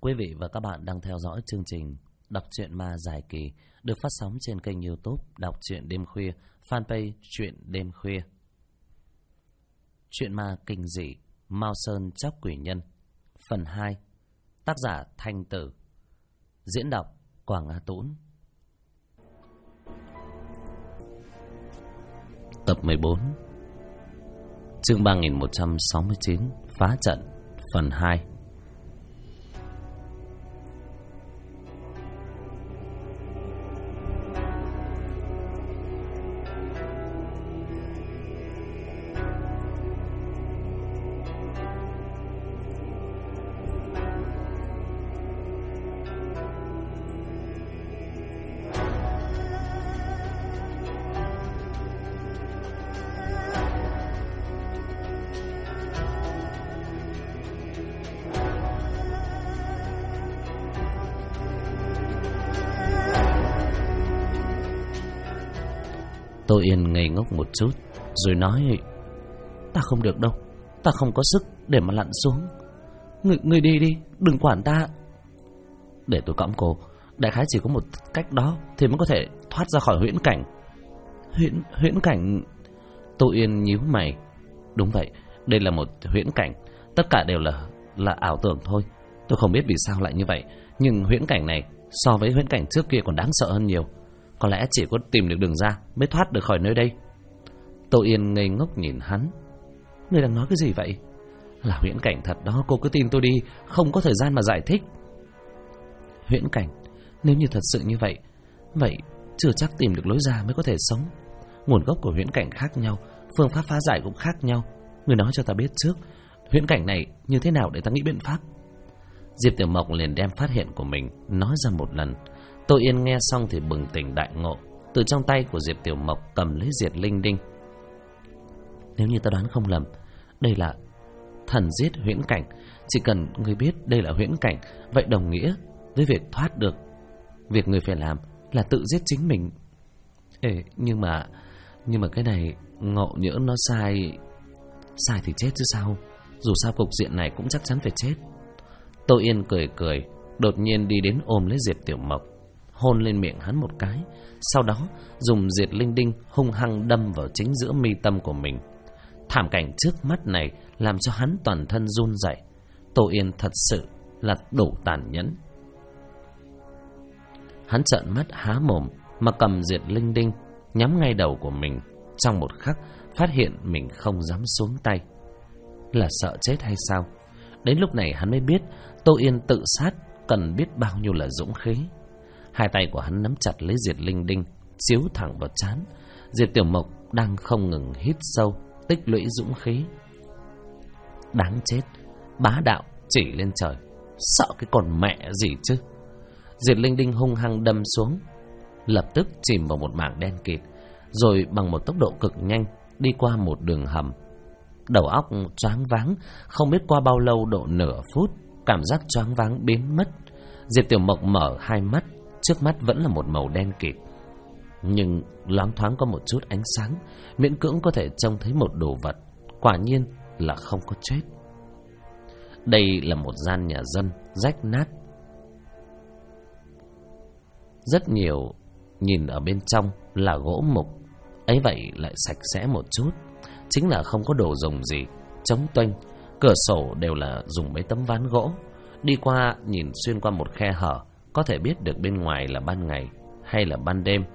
Quý vị và các bạn đang theo dõi chương trình Đọc truyện ma dài kỳ được phát sóng trên kênh YouTube Đọc truyện đêm khuya, fanpage Truyện đêm khuya. Truyện ma kinh dị Mao Sơn Chóc Quỷ Nhân phần 2, tác giả Thanh Tử, diễn đọc Quảng Á Tũng. Tập 14, chương 3169, phá trận phần 2. Tô Yên ngây ngốc một chút rồi nói: "Ta không được đâu, ta không có sức để mà lặn xuống. Người đi đi, đừng quản ta." "Để tôi cõng cô, đại khái chỉ có một cách đó thì mới có thể thoát ra khỏi huyễn cảnh." Huyễn cảnh? Tô Yên nhíu mày. Đúng vậy, đây là một huyễn cảnh, tất cả đều là ảo tưởng thôi. Tôi không biết vì sao lại như vậy, nhưng huyễn cảnh này so với huyễn cảnh trước kia còn đáng sợ hơn nhiều. Có lẽ chỉ có tìm được đường ra mới thoát được khỏi nơi đây. Tô Yên ngây ngốc nhìn hắn. "Ngươi đang nói cái gì vậy?" "Là huyễn cảnh thật đó, cô cứ tin tôi đi, không có thời gian mà giải thích." "Huyễn cảnh? Nếu như thật sự như vậy, vậy chưa chắc tìm được lối ra mới có thể sống. Nguồn gốc của huyễn cảnh khác nhau, phương pháp phá giải cũng khác nhau. Ngươi nói cho ta biết trước, huyễn cảnh này như thế nào để ta nghĩ biện pháp." Diệp Tiểu Mộc liền đem phát hiện của mình nói ra một lần. Tô Yên nghe xong thì bừng tỉnh đại ngộ, từ trong tay của Diệp Tiểu Mộc cầm lấy diệt linh đinh. "Nếu như ta đoán không lầm, đây là thần giết huyễn cảnh. Chỉ cần ngươi biết đây là huyễn cảnh, vậy đồng nghĩa với việc thoát được. Việc ngươi phải làm là tự giết chính mình." "Ê, nhưng mà cái này ngộ nhỡ nó sai thì chết chứ sao? Dù sao cục diện này cũng chắc chắn phải chết." Tô Yên cười cười, đột nhiên đi đến ôm lấy Diệp Tiểu Mộc, hôn lên miệng hắn một cái, sau đó dùng diệt linh đinh hung hăng đâm vào chính giữa mi tâm của mình. Thảm cảnh trước mắt này làm cho hắn toàn thân run rẩy. Tô Yên thật sự là đủ tàn nhẫn. Hắn trợn mắt há mồm mà cầm diệt linh đinh nhắm ngay đầu của mình. Trong một khắc phát hiện mình không dám xuống tay. Là sợ chết hay sao? Đến lúc này hắn mới biết Tô Yên tự sát cần biết bao nhiêu là dũng khí. Hai tay của hắn nắm chặt lấy diệt linh đinh, chiếu thẳng vào trán. Diệp Tiểu Mộc đang không ngừng hít sâu, tích lũy dũng khí. Đáng chết, bá đạo chỉ lên trời, sợ cái con mẹ gì chứ. Diệt linh đinh hung hăng đâm xuống, lập tức chìm vào một mảng đen kịt, rồi bằng một tốc độ cực nhanh đi qua một đường hầm. Đầu óc choáng váng, không biết qua bao lâu, độ nửa phút, cảm giác choáng váng biến mất. Diệp Tiểu Mộc mở hai mắt, trước mắt vẫn là một màu đen kịt, nhưng loáng thoáng có một chút ánh sáng, miễn cưỡng có thể trông thấy một đồ vật. Quả nhiên là không có chết. Đây là một gian nhà dân rách nát, rất nhiều, nhìn ở bên trong là gỗ mục, ấy vậy lại sạch sẽ một chút, chính là không có đồ dùng gì, trống tuênh. Cửa sổ đều là dùng mấy tấm ván gỗ. Đi qua nhìn xuyên qua một khe hở, có thể biết được bên ngoài là ban ngày hay là ban đêm.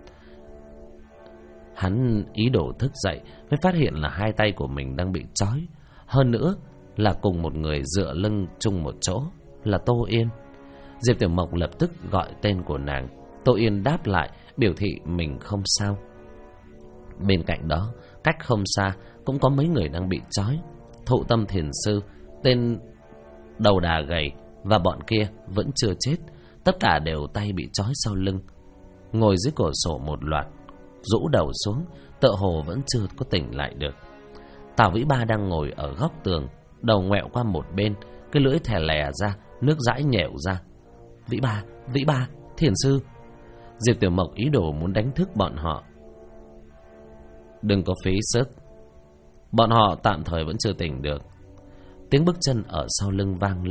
Hắn ý đồ thức dậy mới phát hiện là hai tay của mình đang bị trói, hơn nữa là cùng một người dựa lưng chung một chỗ, là Tô Yên. Diệp Tiểu Mộc lập tức gọi tên của nàng. Tô Yên đáp lại, biểu thị mình không sao. Bên cạnh đó, cách không xa cũng có mấy người đang bị trói. Thụ Tâm Thiền Sư, tên đầu đà gầy và bọn kia vẫn chưa chết, tất cả đều tay bị trói sau lưng, ngồi dưới cửa sổ một loạt, rũ đầu xuống, tựa hồ vẫn chưa có tỉnh lại được. Tào Vĩ Ba đang ngồi ở góc tường, đầu ngoẹo qua một bên, cái lưỡi thè lè ra, nước dãi nhẻo ra. Vĩ Ba, Thiền Sư." Diệp Tiểu Mộc ý đồ muốn đánh thức bọn họ. "Đừng có phí sức, bọn họ tạm thời vẫn chưa tỉnh được." Tiếng bước chân ở sau lưng vang lên.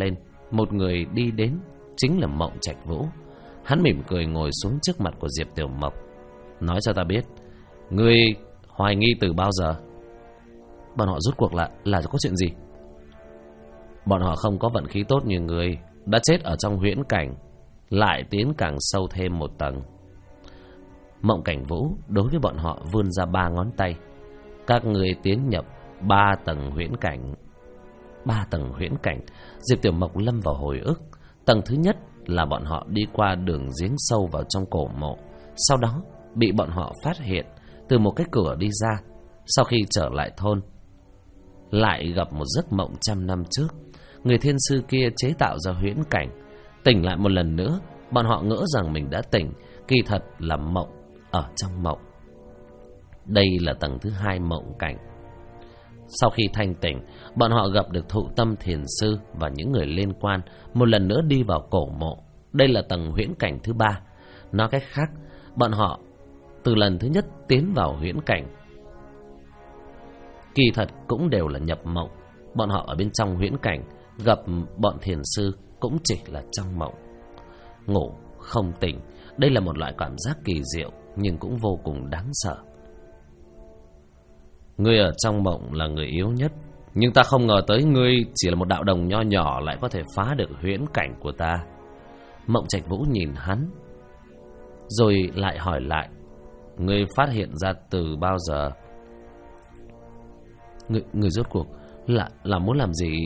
một người đi đến, chính là Mộng Trạch Vũ. Hắn mỉm cười ngồi xuống trước mặt của Diệp Tiểu Mộc. Nói cho ta biết, ngươi hoài nghi từ bao giờ? Bọn họ rốt cuộc là có chuyện gì? Bọn họ không có vận khí tốt như ngươi, đã chết ở trong huyễn cảnh, lại tiến càng sâu thêm một tầng. Mộng Cảnh Vũ đối với bọn họ vươn ra 3 ngón tay. Các ngươi tiến nhập 3 tầng huyễn cảnh. 3 tầng huyễn cảnh. Diệp Tiểu Mộc lâm vào hồi ức. Tầng thứ nhất là bọn họ đi qua đường giếng sâu vào trong cổ mộ, sau đó bị bọn họ phát hiện từ một cái cửa đi ra. Sau khi trở lại thôn, lại gặp một giấc mộng 100 năm trước. Người thiên sư kia chế tạo ra huyễn cảnh. Tỉnh lại một lần nữa, bọn họ ngỡ rằng mình đã tỉnh, kỳ thật là mộng ở trong mộng. Đây là tầng thứ 2 mộng cảnh. Sau khi thanh tỉnh, bọn họ gặp được Thụ Tâm Thiền Sư và những người liên quan, một lần nữa đi vào cổ mộ. Đây là tầng huyễn cảnh thứ 3. Nói cách khác, bọn họ từ lần thứ nhất tiến vào huyễn cảnh, kỳ thật cũng đều là nhập mộng. Bọn họ ở bên trong huyễn cảnh gặp bọn thiền sư cũng chỉ là trong mộng. Ngủ không tỉnh, đây là một loại cảm giác kỳ diệu nhưng cũng vô cùng đáng sợ. Ngươi ở trong mộng là người yếu nhất, nhưng ta không ngờ tới ngươi chỉ là một đạo đồng nho nhỏ lại có thể phá được huyễn cảnh của ta. Mộng Trạch Vũ nhìn hắn, rồi lại hỏi lại, ngươi phát hiện ra từ bao giờ? Ngươi rốt cuộc là muốn làm gì?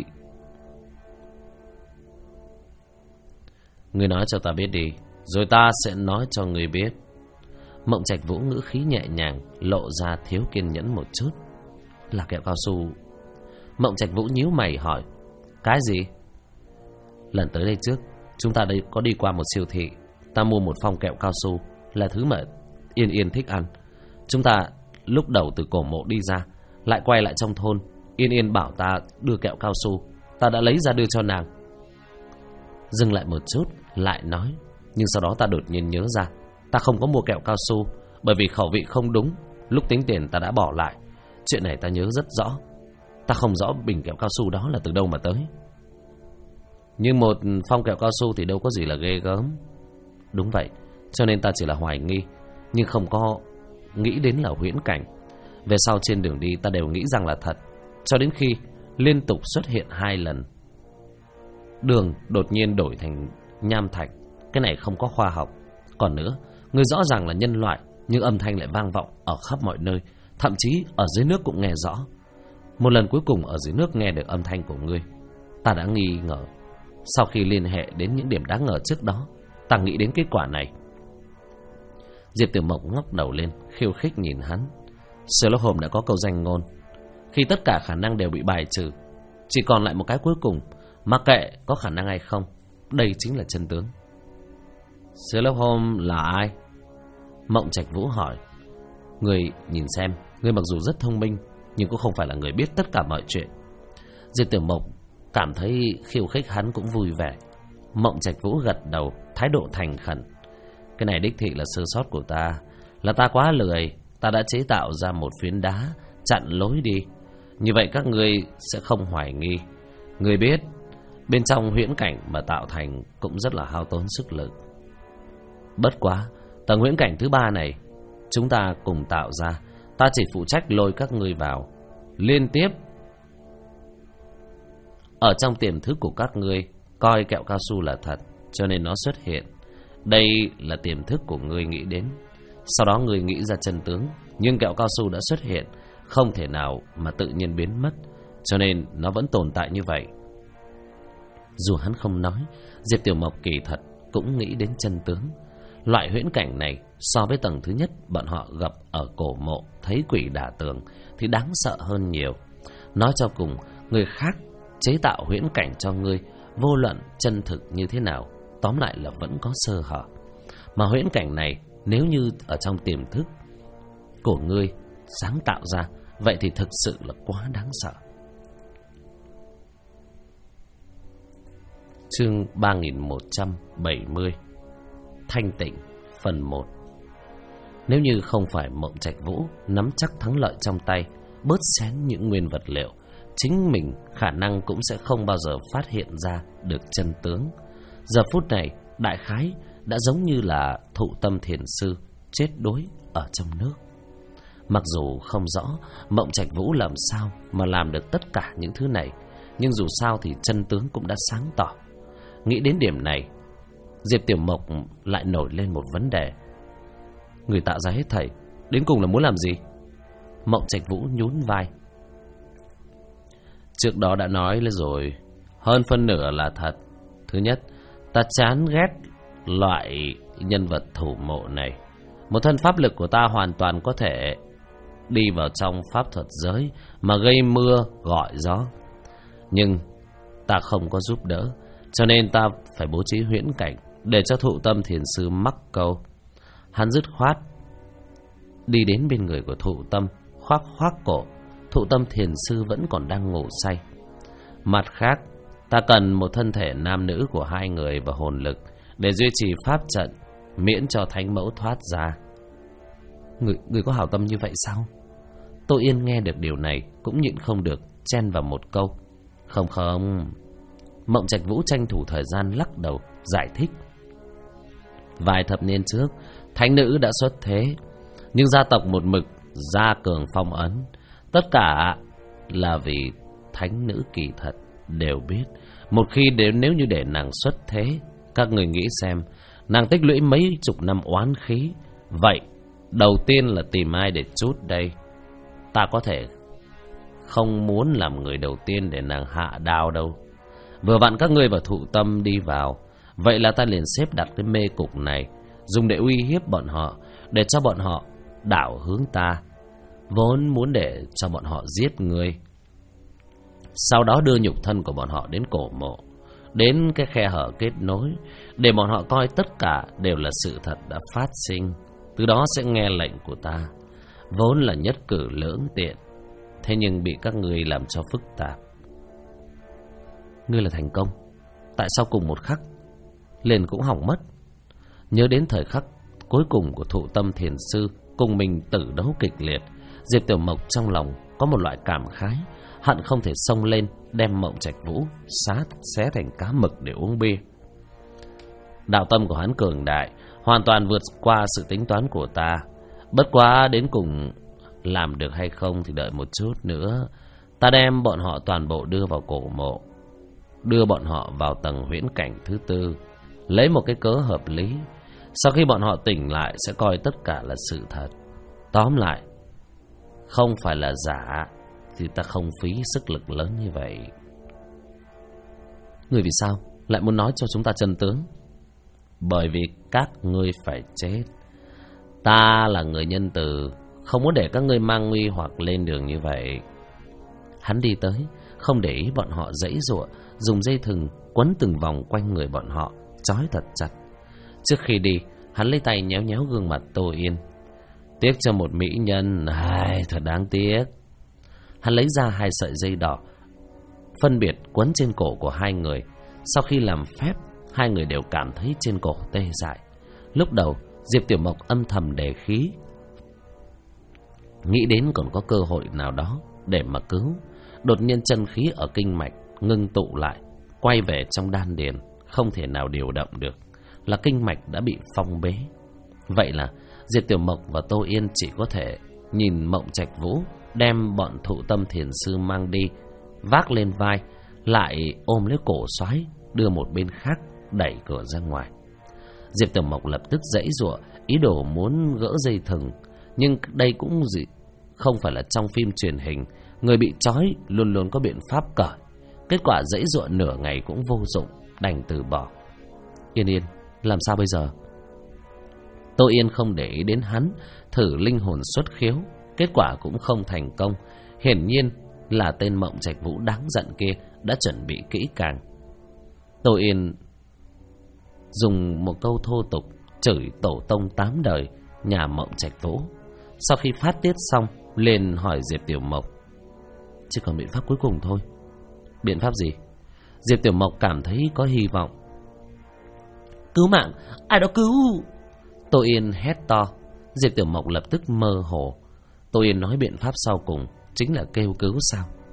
Ngươi nói cho ta biết đi, rồi ta sẽ nói cho ngươi biết. Mộng Trạch Vũ ngữ khí nhẹ nhàng, lộ ra thiếu kiên nhẫn một chút. Là kẹo cao su. Mộng Trạch Vũ nhíu mày hỏi, cái gì? Lần tới đây trước, chúng ta đây có đi qua một siêu thị. Ta mua một phong kẹo cao su, là thứ mà Yên Yên thích ăn. Chúng ta lúc đầu từ cổ mộ đi ra, lại quay lại trong thôn. Yên Yên bảo ta đưa kẹo cao su, ta đã lấy ra đưa cho nàng. Dừng lại một chút, lại nói, nhưng sau đó ta đột nhiên nhớ ra, ta không có mua kẹo cao su, bởi vì khẩu vị không đúng. Lúc tính tiền ta đã bỏ lại. Chuyện này ta nhớ rất rõ. Ta không rõ bình kẹo cao su đó là từ đâu mà tới. Nhưng một phong kẹo cao su thì đâu có gì là ghê gớm. Đúng vậy, cho nên ta chỉ là hoài nghi, nhưng không có nghĩ đến là huyễn cảnh. Về sau trên đường đi ta đều nghĩ rằng là thật, cho đến khi liên tục xuất hiện 2 lần. Đường đột nhiên đổi thành nham thạch. Cái này không có khoa học. Còn nữa, ngươi rõ ràng là nhân loại, nhưng âm thanh lại vang vọng ở khắp mọi nơi, thậm chí ở dưới nước cũng nghe rõ. Một lần cuối cùng ở dưới nước nghe được âm thanh của ngươi, ta đã nghi ngờ. Sau khi liên hệ đến những điểm đáng ngờ trước đó, ta nghĩ đến kết quả này. Diệp Tiểu Mộc ngóc đầu lên, khiêu khích nhìn hắn. Sherlock Holmes đã có câu danh ngôn, khi tất cả khả năng đều bị bài trừ, chỉ còn lại một cái cuối cùng, mặc kệ có khả năng hay không, đây chính là chân tướng. Sherlock Holmes là ai? Mộng Trạch Vũ hỏi. Người nhìn xem, người mặc dù rất thông minh, nhưng cũng không phải là người biết tất cả mọi chuyện. Diệp Tiểu Mộc cảm thấy khiêu khích hắn cũng vui vẻ. Mộng Trạch Vũ gật đầu, thái độ thành khẩn. Cái này đích thị là sơ sót của ta, là ta quá lười. Ta đã chế tạo ra một phiến đá chặn lối đi, như vậy các ngươi sẽ không hoài nghi. Ngươi biết, bên trong huyễn cảnh mà tạo thành cũng rất là hao tốn sức lực. Bất quá, tầng huyễn cảnh thứ 3 này chúng ta cùng tạo ra, ta chỉ phụ trách lôi các ngươi vào. Liên tiếp ở trong tiềm thức của các ngươi coi kẹo cao su là thật, cho nên nó xuất hiện. Đây là tiềm thức của ngươi nghĩ đến. Sau đó ngươi nghĩ ra chân tướng, nhưng kẹo cao su đã xuất hiện, không thể nào mà tự nhiên biến mất, cho nên nó vẫn tồn tại như vậy. Dù hắn không nói, Diệp Tiểu Mộc kỳ thật cũng nghĩ đến chân tướng. Loại huyễn cảnh này so với tầng thứ nhất bọn họ gặp ở cổ mộ thấy quỷ đả tường thì đáng sợ hơn nhiều. Nói cho cùng, người khác chế tạo huyễn cảnh cho ngươi, vô luận chân thực như thế nào, tóm lại là vẫn có sơ hở. Mà huyễn cảnh này nếu như ở trong tiềm thức của ngươi sáng tạo ra, vậy thì thực sự là quá đáng sợ. Chương 3170 Thanh tịnh phần 1. Nếu như không phải Mộng Trạch Vũ nắm chắc thắng lợi trong tay, bớt xén những nguyên vật liệu, chính mình khả năng cũng sẽ không bao giờ phát hiện ra được chân tướng. Giờ phút này, đại khái đã giống như là Thụ Tâm Thiền Sư chết đuối ở trong nước. Mặc dù không rõ Mộng Trạch Vũ làm sao mà làm được tất cả những thứ này, nhưng dù sao thì chân tướng cũng đã sáng tỏ. Nghĩ đến điểm này, Diệp Tiểu Mộc lại nổi lên một vấn đề. Người tạo ra hết thảy, đến cùng là muốn làm gì? Mộng Trạch Vũ nhún vai. Trước đó đã nói rồi, hơn phân nửa là thật. Thứ nhất, ta chán ghét loại nhân vật thủ mộ này. Một thân pháp lực của ta hoàn toàn có thể đi vào trong pháp thuật giới mà gây mưa gọi gió. Nhưng ta không có giúp đỡ, cho nên ta phải bố trí huyễn cảnh để cho Thụ Tâm Thiền Sư mắc câu. Hắn dứt khoát đi đến bên người của Thụ Tâm, khoác cổ. Thụ Tâm Thiền Sư vẫn còn đang ngủ say. Mặt khác, ta cần một thân thể nam nữ của hai người và hồn lực để duy trì pháp trận, miễn cho thánh mẫu thoát ra. Người có hảo tâm như vậy sao? Tô Yên nghe được điều này cũng nhịn không được chen vào một câu. Không. Mộng Trạch Vũ tranh thủ thời gian lắc đầu giải thích. Vài thập niên trước, thánh nữ đã xuất thế, nhưng gia tộc một mực gia cường phong ấn. Tất cả là vì thánh nữ kỳ thật đều biết, một khi nếu như để nàng xuất thế, các người nghĩ xem, nàng tích lũy mấy chục năm oán khí. Vậy đầu tiên là tìm ai để trút đây? Ta có thể không muốn làm người đầu tiên để nàng hạ đao đâu. Vừa vặn các ngươi và Thụ Tâm đi vào, vậy là ta liền xếp đặt cái mê cục này, dùng để uy hiếp bọn họ, để cho bọn họ đảo hướng ta. Vốn muốn để cho bọn họ giết ngươi, sau đó đưa nhục thân của bọn họ đến cổ mộ, đến cái khe hở kết nối, để bọn họ coi tất cả đều là sự thật đã phát sinh. Từ đó sẽ nghe lệnh của ta. Vốn là nhất cử lưỡng tiện, thế nhưng bị các ngươi làm cho phức tạp. Ngươi là thành công, tại sao cùng một khắc liền cũng hỏng mất? Nhớ đến thời khắc cuối cùng của Thụ Tâm Thiền Sư cùng mình tử đấu kịch liệt, Diệp Tiểu Mộc trong lòng có một loại cảm khái, hận không thể xông lên đem Mộng Trạch Vũ xé thành cá mực để uống bia. Đạo tâm của hắn cường đại, hoàn toàn vượt qua sự tính toán của ta. Bất quá đến cùng làm được hay không thì đợi một chút nữa. Ta đem bọn họ toàn bộ đưa vào cổ mộ, đưa bọn họ vào tầng huyễn cảnh thứ tư, lấy một cái cớ hợp lý. Sau khi bọn họ tỉnh lại sẽ coi tất cả là sự thật. Tóm lại, không phải là giả thì ta không phí sức lực lớn như vậy. Người vì sao lại muốn nói cho chúng ta chân tướng? Bởi vì các ngươi phải chết. Ta là người nhân từ, không muốn để các ngươi mang nguy hoặc lên đường như vậy. Hắn đi tới, không để ý bọn họ giãy giụa, dùng dây thừng quấn từng vòng quanh người bọn họ, trói thật chặt. Trước khi đi, hắn lấy tay nhéo nhéo gương mặt Tô Yên. Tiếc cho một mỹ nhân, thật đáng tiếc. Hắn lấy ra 2 sợi dây đỏ, phân biệt quấn trên cổ của hai người. Sau khi làm phép, hai người đều cảm thấy trên cổ tê dại. Lúc đầu, Diệp Tiểu Mộc âm thầm đề khí, nghĩ đến còn có cơ hội nào đó để mà cứu. Đột nhiên chân khí ở kinh mạch ngưng tụ lại, quay về trong đan điền, không thể nào điều động được, là kinh mạch đã bị phong bế. Vậy là Diệp Tiểu Mộc và Tô Yên chỉ có thể nhìn Mộng Trạch Vũ đem bọn Thụ Tâm Thiền Sư mang đi, vác lên vai, lại ôm lấy cổ xoáy, đưa một bên khác đẩy cửa ra ngoài. Diệp Tiểu Mộc lập tức giãy giụa, ý đồ muốn gỡ dây thừng, nhưng đây cũng không phải là trong phim truyền hình, người bị trói luôn luôn có biện pháp cởi. Kết quả giãy giụa nửa ngày cũng vô dụng, đành từ bỏ. Yên, làm sao bây giờ? Tô Yên không để ý đến hắn, thử linh hồn xuất khiếu, kết quả cũng không thành công. Hiển nhiên là tên Mộng Trạch Vũ đáng giận kia đã chuẩn bị kỹ càng. Tô Yên dùng một câu thô tục chửi tổ tông 8 đời nhà Mộng Trạch Vũ. Sau khi phát tiết xong, liền hỏi Diệp Tiểu Mộc, chỉ còn biện pháp cuối cùng thôi. Biện pháp gì? Diệp Tiểu Mộc cảm thấy có hy vọng. Cứu mạng, ai đó cứu! Tô Yên hét to. Diệp Tiểu Mộc lập tức mơ hồ. Tô Yên nói biện pháp sau cùng chính là kêu cứu sao?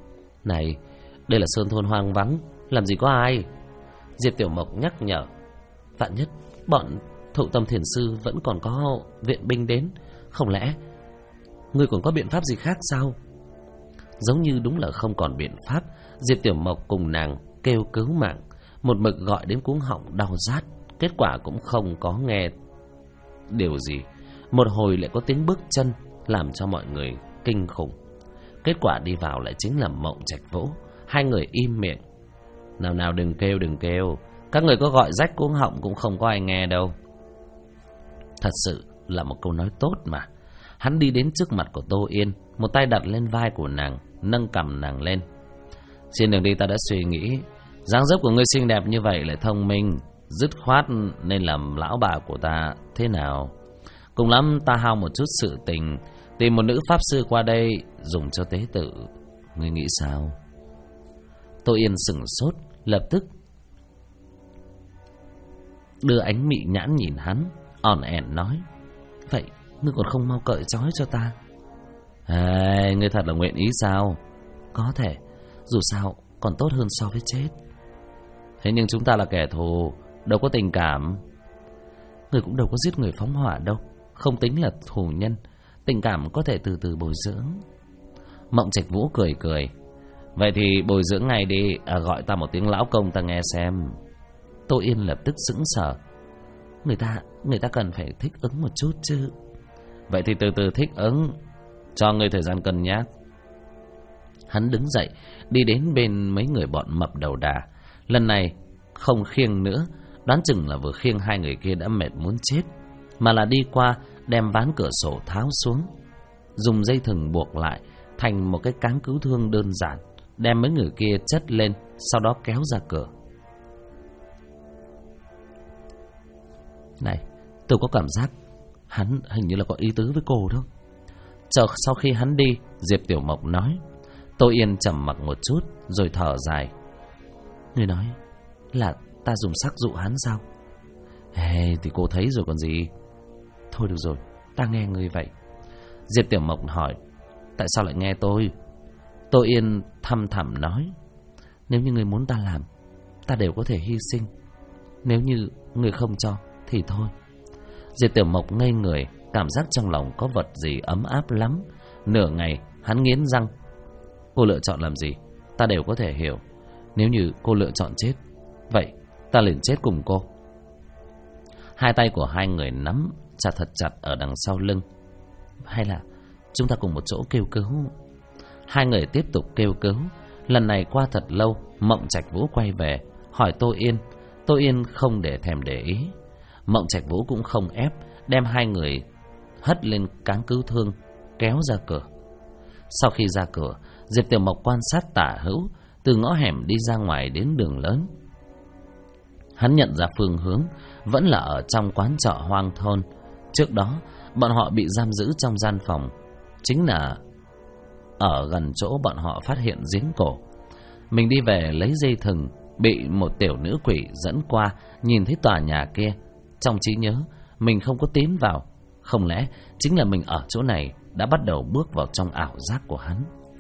Này, đây là sơn thôn hoang vắng, làm gì có ai. Diệp Tiểu Mộc nhắc nhở. Vạn nhất bọn Thụ Tâm Thiền Sư vẫn còn có viện binh đến, không lẽ ngươi còn có biện pháp gì khác sao? Giống như đúng là không còn biện pháp, Diệp Tiểu Mộc cùng nàng kêu cứu mạng, một mực gọi đến cuống họng đau rát. Kết quả cũng không có nghe điều gì. Một hồi lại có tiếng bước chân làm cho mọi người kinh khủng. Kết quả đi vào lại chính là Mộng Trạch Vũ. Hai người im miệng. Nào nào, đừng kêu, đừng kêu. Các người có gọi rách cuống họng cũng không có ai nghe đâu. Thật sự là một câu nói tốt mà. Hắn đi đến trước mặt của Tô Yên, một tay đặt lên vai của nàng, nâng cằm nàng lên. Trên đường đi ta đã suy nghĩ, dáng dấp của ngươi xinh đẹp như vậy lại thông minh, dứt khoát nên làm lão bà của ta thế nào? Cùng lắm ta hao một chút sự tình, tìm một nữ pháp sư qua đây dùng cho tế tự. Ngươi nghĩ sao? Tô Yên sửng sốt, lập tức đưa ánh mị nhãn nhìn hắn, ỏn ẻn nói. Vậy ngươi còn không mau cởi trói cho ta? Ngươi thật là nguyện ý sao? Có thể, dù sao còn tốt hơn so với chết. Thế nhưng chúng ta là kẻ thù, đâu có tình cảm. Ngươi cũng đâu có giết người phóng hỏa đâu, không tính là thù nhân. Tình cảm có thể từ từ bồi dưỡng. Mộng Trạch Vũ cười cười. Vậy thì bồi dưỡng ngay đi, gọi ta một tiếng lão công ta nghe xem. Tô Yên lập tức sững sờ. Người ta cần phải thích ứng một chút chứ. Vậy thì từ từ thích ứng, cho ngươi thời gian cân nhắc. Hắn đứng dậy, đi đến bên mấy người bọn mập đầu đà. Lần này không khiêng nữa, đoán chừng là vừa khiêng hai người kia đã mệt muốn chết, mà là đi qua đem ván cửa sổ tháo xuống, dùng dây thừng buộc lại thành một cái cáng cứu thương đơn giản, đem mấy người kia chất lên, sau đó kéo ra cửa. Này, tôi có cảm giác hắn hình như là có ý tứ với cô đó. Chờ sau khi hắn đi, Diệp Tiểu Mộc nói. Tô Yên trầm mặc một chút rồi thở dài. Ngươi nói là ta dùng sắc dụ hắn sao? Thì cô thấy rồi còn gì. Thôi được rồi, ta nghe ngươi vậy. Diệp Tiểu Mộc hỏi. Tại sao lại nghe tôi? Tô Yên thăm thẳm nói. Nếu như ngươi muốn ta làm, ta đều có thể hy sinh. Nếu như ngươi không cho thì thôi. Diệp Tiểu Mộc ngây người, cảm giác trong lòng có vật gì ấm áp lắm. Nửa ngày hắn nghiến răng. Cô lựa chọn làm gì ta đều có thể hiểu. Nếu như cô lựa chọn chết, vậy ta liền chết cùng cô. Hai tay của hai người nắm chặt thật chặt ở đằng sau lưng. Hay là chúng ta cùng một chỗ kêu cứu? Hai người tiếp tục kêu cứu. Lần này qua thật lâu, Mộng Trạch Vũ quay về hỏi Tô Yên. Tô Yên không để thèm để ý. Mộng Trạch Vũ cũng không ép, đem hai người hất lên cáng cứu thương, kéo ra cửa. Sau khi ra cửa, Diệp Tiểu Mộc quan sát tả hữu, từ ngõ hẻm đi ra ngoài đến đường lớn. Hắn nhận ra phương hướng vẫn là ở trong quán trọ hoang thôn. Trước đó bọn họ bị giam giữ trong gian phòng, chính là ở gần chỗ bọn họ phát hiện giếng cổ. Mình đi về lấy dây thừng, bị một tiểu nữ quỷ dẫn qua, nhìn thấy tòa nhà kia. Trong trí nhớ mình không có tiến vào. Không lẽ chính là mình ở chỗ này đã bắt đầu bước vào trong ảo giác của hắn?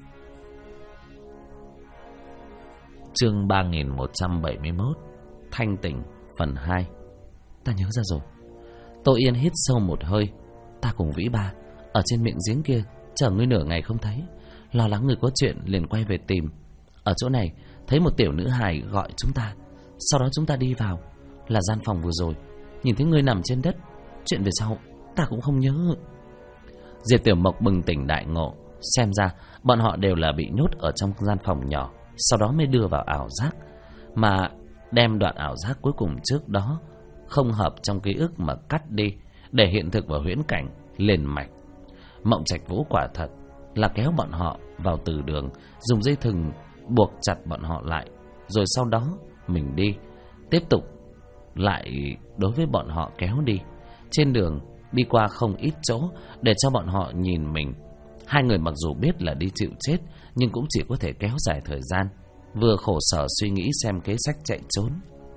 Chương 3171 Thanh tỉnh phần 2. Ta nhớ ra rồi. Tô Yên hít sâu một hơi. Ta cùng Vĩ Ba ở trên miệng giếng kia chờ ngươi nửa ngày không thấy, lo lắng ngươi có chuyện liền quay về tìm. Ở chỗ này thấy một tiểu nữ hài gọi chúng ta, sau đó chúng ta đi vào là gian phòng vừa rồi, nhìn thấy ngươi nằm trên đất. Chuyện về sau ta cũng không nhớ. Diệp Tiểu Mộc bừng tỉnh đại ngộ. Xem ra bọn họ đều là bị nhốt ở trong gian phòng nhỏ, sau đó mới đưa vào ảo giác, mà đem đoạn ảo giác cuối cùng trước đó không hợp trong ký ức mà cắt đi, để hiện thực và huyễn cảnh liền mạch. Mộng Trạch Vũ quả thật là kéo bọn họ vào từ đường, dùng dây thừng buộc chặt bọn họ lại, rồi sau đó mình đi, tiếp tục lại đối với bọn họ kéo đi. Trên đường đi qua không ít chỗ để cho bọn họ nhìn mình. Hai người mặc dù biết là đi chịu chết, nhưng cũng chỉ có thể kéo dài thời gian, vừa khổ sở suy nghĩ xem kế sách chạy trốn.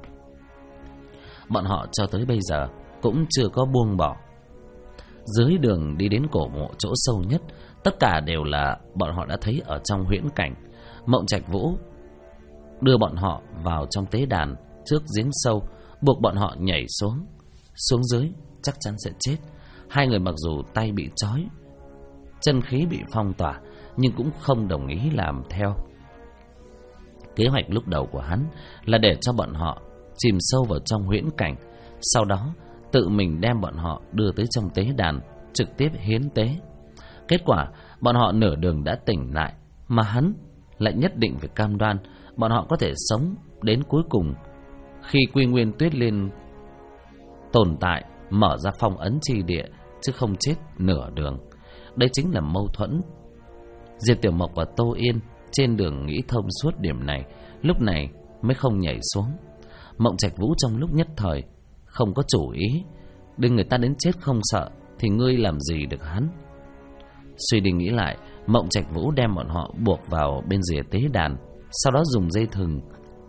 Bọn họ cho tới bây giờ cũng chưa có buông bỏ. Dưới đường đi đến cổ mộ chỗ sâu nhất, tất cả đều là bọn họ đã thấy ở trong huyễn cảnh. Mộng Trạch Vũ đưa bọn họ vào trong tế đàn trước giếng sâu, buộc bọn họ nhảy xuống. Xuống dưới chắc chắn sẽ chết. Hai người mặc dù tay bị trói, chân khí bị phong tỏa, nhưng cũng không đồng ý làm theo. Kế hoạch lúc đầu của hắn là để cho bọn họ chìm sâu vào trong huyễn cảnh, sau đó tự mình đem bọn họ đưa tới trong tế đàn, trực tiếp hiến tế. Kết quả bọn họ nửa đường đã tỉnh lại, mà hắn lại nhất định phải cam đoan bọn họ có thể sống đến cuối cùng. Khi Quy Nguyên Tuyết Liên tồn tại, mở ra phong ấn chi địa, chứ không chết nửa đường. Đây chính là mâu thuẫn. Diệp Tiểu Mộc và Tô Yên trên đường nghĩ thông suốt điểm này, lúc này mới không nhảy xuống. Mộng Trạch Vũ trong lúc nhất thời không có chủ ý. Đừng người ta đến chết không sợ thì ngươi làm gì được hắn. Suy đi nghĩ lại, Mộng Trạch Vũ đem bọn họ buộc vào bên rìa tế đàn, sau đó dùng dây thừng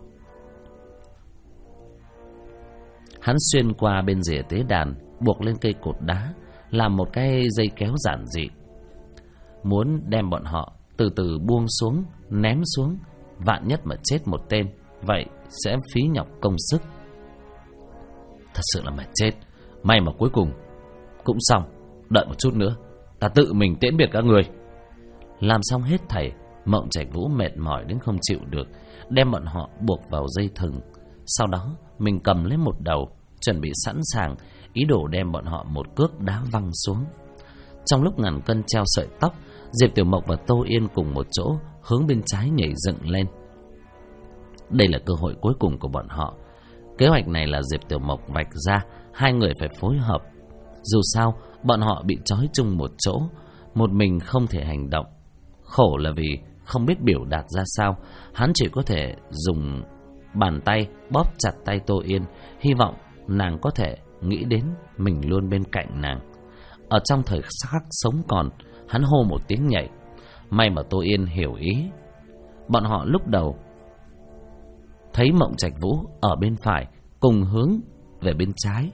hắn xuyên qua bên rìa tế đàn, buộc lên cây cột đá, làm một cái dây kéo giản dị, muốn đem bọn họ từ từ buông xuống, ném xuống. Vạn nhất mà chết một tên, vậy sẽ phí nhọc công sức. Thật sự là mệt chết. May mà cuối cùng cũng xong. Đợi một chút nữa, ta tự mình tiễn biệt các người. Làm xong hết thảy, Mộng Trạch Vũ mệt mỏi đến không chịu được, đem bọn họ buộc vào dây thừng. Sau đó mình cầm lấy một đầu, chuẩn bị sẵn sàng, ý đồ đem bọn họ một cước đá văng xuống. Trong lúc ngàn cân treo sợi tóc, Diệp Tiểu Mộc và Tô Yên cùng một chỗ hướng bên trái nhảy dựng lên. Đây là cơ hội cuối cùng của bọn họ. Kế hoạch này là Diệp Tiểu Mộc vạch ra, hai người phải phối hợp. Dù sao bọn họ bị trói chung một chỗ, một mình không thể hành động. Khổ là vì không biết biểu đạt ra sao, hắn chỉ có thể dùng bàn tay bóp chặt tay Tô Yên, hy vọng nàng có thể nghĩ đến mình luôn bên cạnh nàng. Ở trong thời khắc sống còn, hắn hô một tiếng nhảy. May mà Tô Yên hiểu ý. Bọn họ lúc đầu thấy Mộng Trạch Vũ ở bên phải, cùng hướng về bên trái.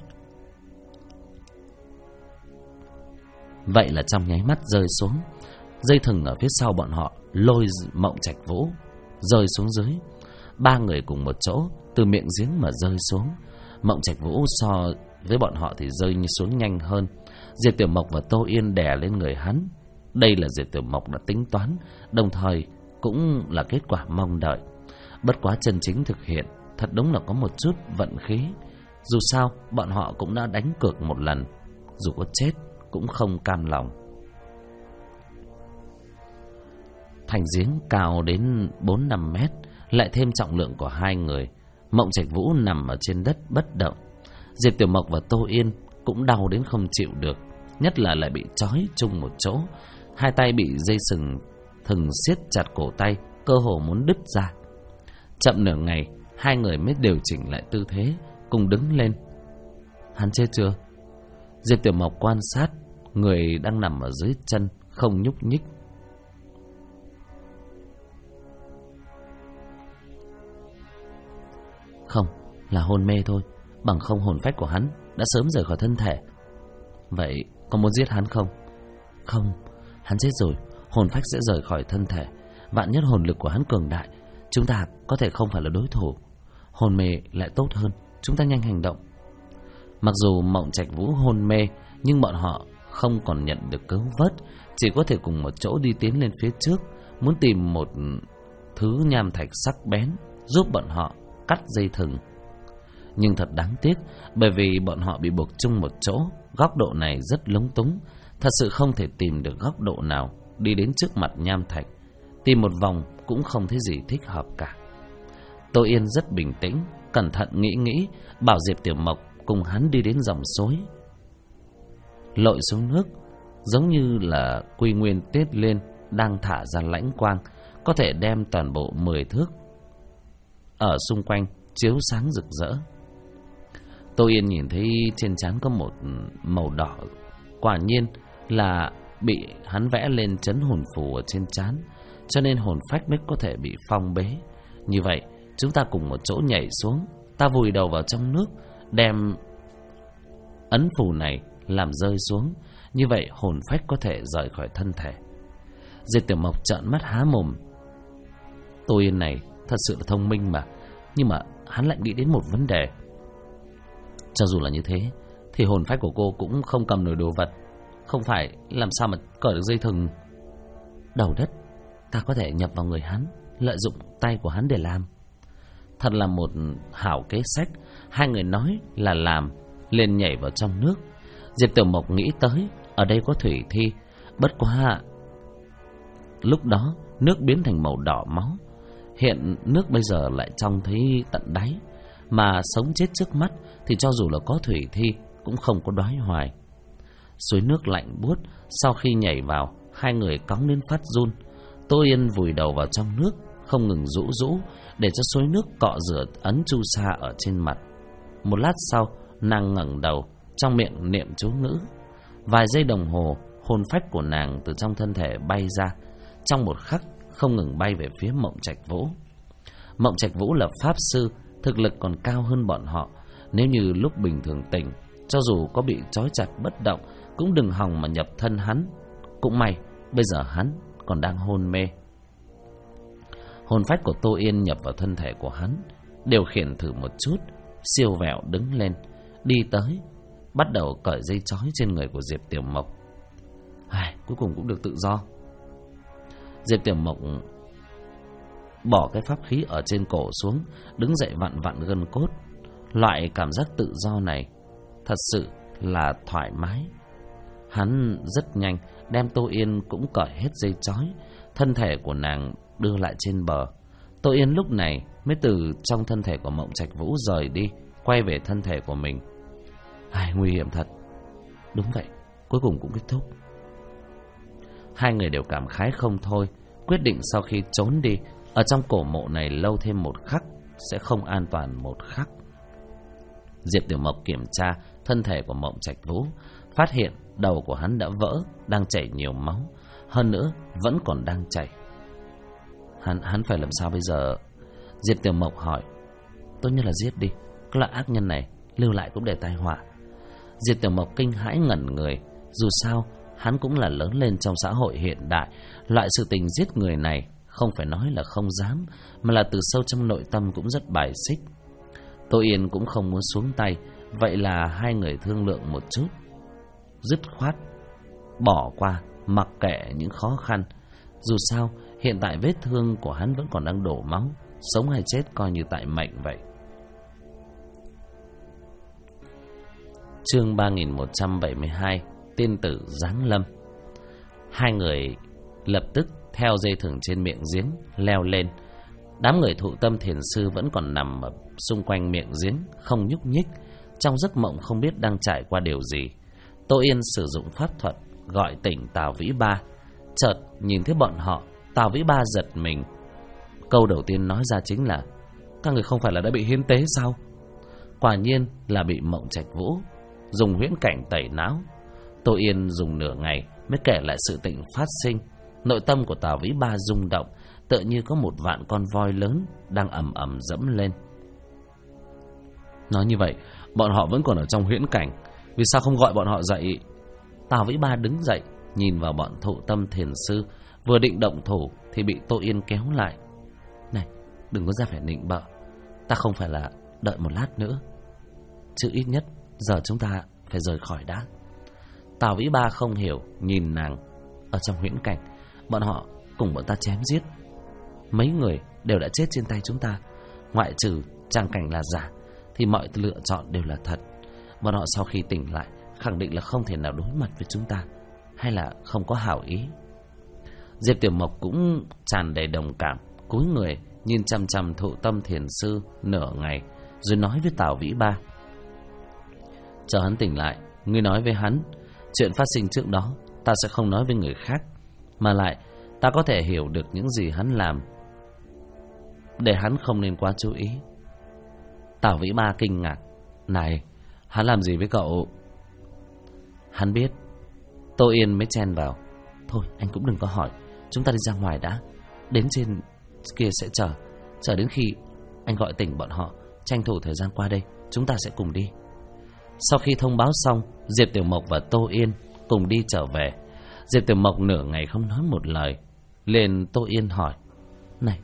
Vậy là trong nháy mắt rơi xuống. Dây thừng ở phía sau bọn họ lôi Mộng Trạch Vũ rơi xuống dưới. Ba người cùng một chỗ từ miệng giếng mà rơi xuống. Mộng Trạch Vũ so với bọn họ thì rơi xuống nhanh hơn. Diệp Tiểu Mộc và Tô Yên đè lên người hắn. Đây là Diệp Tiểu Mộc đã tính toán, đồng thời cũng là kết quả mong đợi. Bất quá chân chính thực hiện, thật đúng là có một chút vận khí. Dù sao bọn họ cũng đã đánh cược một lần, dù có chết cũng không cam lòng. Thành giếng cao đến 4-5 mét, lại thêm trọng lượng của hai người. Mộng Trạch Vũ nằm ở trên đất bất động. Diệp Tiểu Mộc và Tô Yên cũng đau đến không chịu được, nhất là lại bị trói chung một chỗ. Hai tay bị dây thừng siết chặt cổ tay, cơ hồ muốn đứt ra. Chậm nửa ngày, hai người mới điều chỉnh lại tư thế, cùng đứng lên. Hắn chết chưa? Diệp Tiểu Mộc quan sát người đang nằm ở dưới chân, không nhúc nhích. Không, là hôn mê thôi, bằng không hồn phách của hắn đã sớm rời khỏi thân thể. Vậy có muốn giết hắn không? Không, hắn chết rồi, hồn phách sẽ rời khỏi thân thể. Vạn nhất hồn lực của hắn cường đại, chúng ta có thể không phải là đối thủ. Hồn mê lại tốt hơn, chúng ta nhanh hành động. Mặc dù Mộng Trạch Vũ hôn mê, nhưng bọn họ không còn nhận được cứu vớt, chỉ có thể cùng một chỗ đi tiến lên phía trước, muốn tìm một thứ nham thạch sắc bén giúp bọn họ cắt dây thừng. Nhưng thật đáng tiếc, bởi vì bọn họ bị buộc chung một chỗ, góc độ này rất lúng túng, thật sự không thể tìm được góc độ nào đi đến trước mặt nham thạch. Tìm một vòng cũng không thấy gì thích hợp cả. Tô Yên rất bình tĩnh, cẩn thận nghĩ, bảo Diệp Tiểu Mộc cùng hắn đi đến dòng suối. Lội xuống nước, giống như là Quy Nguyên Tuyết Liên đang thả ra lãnh quang, có thể đem toàn bộ 10 thước ở xung quanh chiếu sáng rực rỡ. Tô Yên nhìn thấy trên trán có một màu đỏ, quả nhiên là bị hắn vẽ lên chấn hồn phù ở trên trán, cho nên hồn phách mới có thể bị phong bế. Như vậy chúng ta cùng một chỗ nhảy xuống, ta vùi đầu vào trong nước, đem ấn phù này làm rơi xuống, như vậy hồn phách có thể rời khỏi thân thể. Diệp Tiểu Mộc trợn mắt há mồm. Tô Yên này thật sự là thông minh mà. Nhưng mà hắn lại nghĩ đến một vấn đề. Cho dù là như thế thì hồn phách của cô cũng không cầm nổi đồ vật, không phải làm sao mà cởi được dây thừng. Đầu đất, ta có thể nhập vào người hắn, lợi dụng tay của hắn để làm. Thật là một hảo kế sách. Hai người nói là làm, liền nhảy vào trong nước. Diệp Tiểu Mộc nghĩ tới ở đây có thủy thi, bất quá lúc đó nước biến thành màu đỏ máu. Hiện nước bây giờ lại trong thấy tận đáy, mà sống chết trước mắt thì cho dù là có thủy thi cũng không có đoái hoài. Suối nước lạnh buốt, sau khi nhảy vào, hai người cóng đến phát run. Tô Yên vùi đầu vào trong nước, không ngừng rũ rũ để cho suối nước cọ rửa ấn chu sa ở trên mặt. Một lát sau, nàng ngẩng đầu, trong miệng niệm chú ngữ. Vài giây đồng hồ, hồn phách của nàng từ trong thân thể bay ra, trong một khắc không ngừng bay về phía Mộng Trạch Vũ. Mộng Trạch Vũ là pháp sư, thực lực còn cao hơn bọn họ. Nếu như lúc bình thường tỉnh, cho dù có bị trói chặt bất động cũng đừng hòng mà nhập thân hắn. Cũng may bây giờ hắn còn đang hôn mê. Hồn phách của Tô Yên nhập vào thân thể của hắn, điều khiển thử một chút, siêu vẹo đứng lên, đi tới, bắt đầu cởi dây trói trên người của Diệp Tiểu Mộc. Cuối cùng cũng được tự do. Diệp Tiểu Mộc bỏ cái pháp khí ở trên cổ xuống, đứng dậy vặn vặn gân cốt. Loại cảm giác tự do này thật sự là thoải mái. Hắn rất nhanh đem Tô Yên cũng cởi hết dây trói, thân thể của nàng đưa lại trên bờ. Tô Yên lúc này mới từ trong thân thể của Mộng Trạch Vũ rời đi, quay về thân thể của mình. Nguy hiểm thật. Đúng vậy, cuối cùng cũng kết thúc. Hai người đều cảm khái không thôi, quyết định sau khi trốn đi, ở trong cổ mộ này lâu thêm một khắc sẽ không an toàn một khắc. Diệp Tiểu Mộc kiểm tra thân thể của Mộng Trạch Vũ, phát hiện đầu của hắn đã vỡ, đang chảy nhiều máu, hơn nữa vẫn còn đang chảy. Hắn phải làm sao bây giờ? Diệp Tiểu Mộc hỏi. Tốt nhất là giết đi, cái loại ác nhân này lưu lại cũng để tai họa. Diệp Tiểu Mộc kinh hãi ngẩn người. Dù sao hắn cũng là lớn lên trong xã hội hiện đại, loại sự tình giết người này không phải nói là không dám, mà là từ sâu trong nội tâm cũng rất bài xích. Tô Yên cũng không muốn xuống tay, vậy là hai người thương lượng một chút, dứt khoát bỏ qua, mặc kệ những khó khăn. Dù sao hiện tại vết thương của hắn vẫn còn đang đổ máu, sống hay chết coi như tại mệnh vậy. Chương 3172, Tiên tử giáng lâm. Hai người lập tức theo dây thừng trên miệng giếng leo lên. Đám người thụ tâm thiền sư vẫn còn nằm ở xung quanh miệng giếng không nhúc nhích, trong giấc mộng không biết đang trải qua điều gì. Tô Yên sử dụng pháp thuật gọi tỉnh Tào Vĩ Ba. Chợt nhìn thấy bọn họ, Tào Vĩ Ba giật mình. Câu đầu tiên nói ra chính là: các người không phải là đã bị hiến tế sao? Quả nhiên là bị Mộng Trạch Vũ dùng huyễn cảnh tẩy não. Tô Yên dùng nửa ngày mới kể lại sự tình phát sinh. Nội tâm của Tào Vĩ Ba rung động, tựa như có một vạn con voi lớn đang ầm ầm dẫm lên. Nói như vậy, bọn họ vẫn còn ở trong huyễn cảnh, vì sao không gọi bọn họ dậy? Tào Vĩ Ba đứng dậy, nhìn vào bọn thụ tâm thiền sư, vừa định động thủ thì bị Tô Yên kéo lại. Này, đừng có ra vẻ nịnh bợ, ta không phải là đợi một lát nữa, chứ ít nhất giờ chúng ta phải rời khỏi đã. Tào Vĩ Ba không hiểu, nhìn nàng. Ở trong huyễn cảnh, bọn họ cùng bọn ta chém giết, mấy người đều đã chết trên tay chúng ta. Ngoại trừ trang cảnh là giả thì mọi lựa chọn đều là thật. Bọn họ sau khi tỉnh lại khẳng định là không thể nào đối mặt với chúng ta, hay là không có hảo ý. Diệp Tiểu Mộc cũng tràn đầy đồng cảm, cúi người nhìn chằm chằm thụ tâm thiền sư nửa ngày, rồi nói với Tào Vĩ Ba: chờ hắn tỉnh lại, ngươi nói với hắn chuyện phát sinh trước đó ta sẽ không nói với người khác, mà lại ta có thể hiểu được những gì hắn làm, để hắn không nên quá chú ý. Tào Vĩ Ba kinh ngạc: này, hắn làm gì với cậu? Hắn biết. Tô Yên mới chen vào: thôi anh cũng đừng có hỏi, chúng ta đi ra ngoài đã, đến trên kia sẽ chờ đến khi anh gọi tỉnh bọn họ, tranh thủ thời gian qua đây chúng ta sẽ cùng đi. Sau khi thông báo xong, Diệp Tiểu Mộc và Tô Yên cùng đi trở về. Diệp Tiểu Mộc nửa ngày không nói một lời. Liền Tô Yên hỏi: này,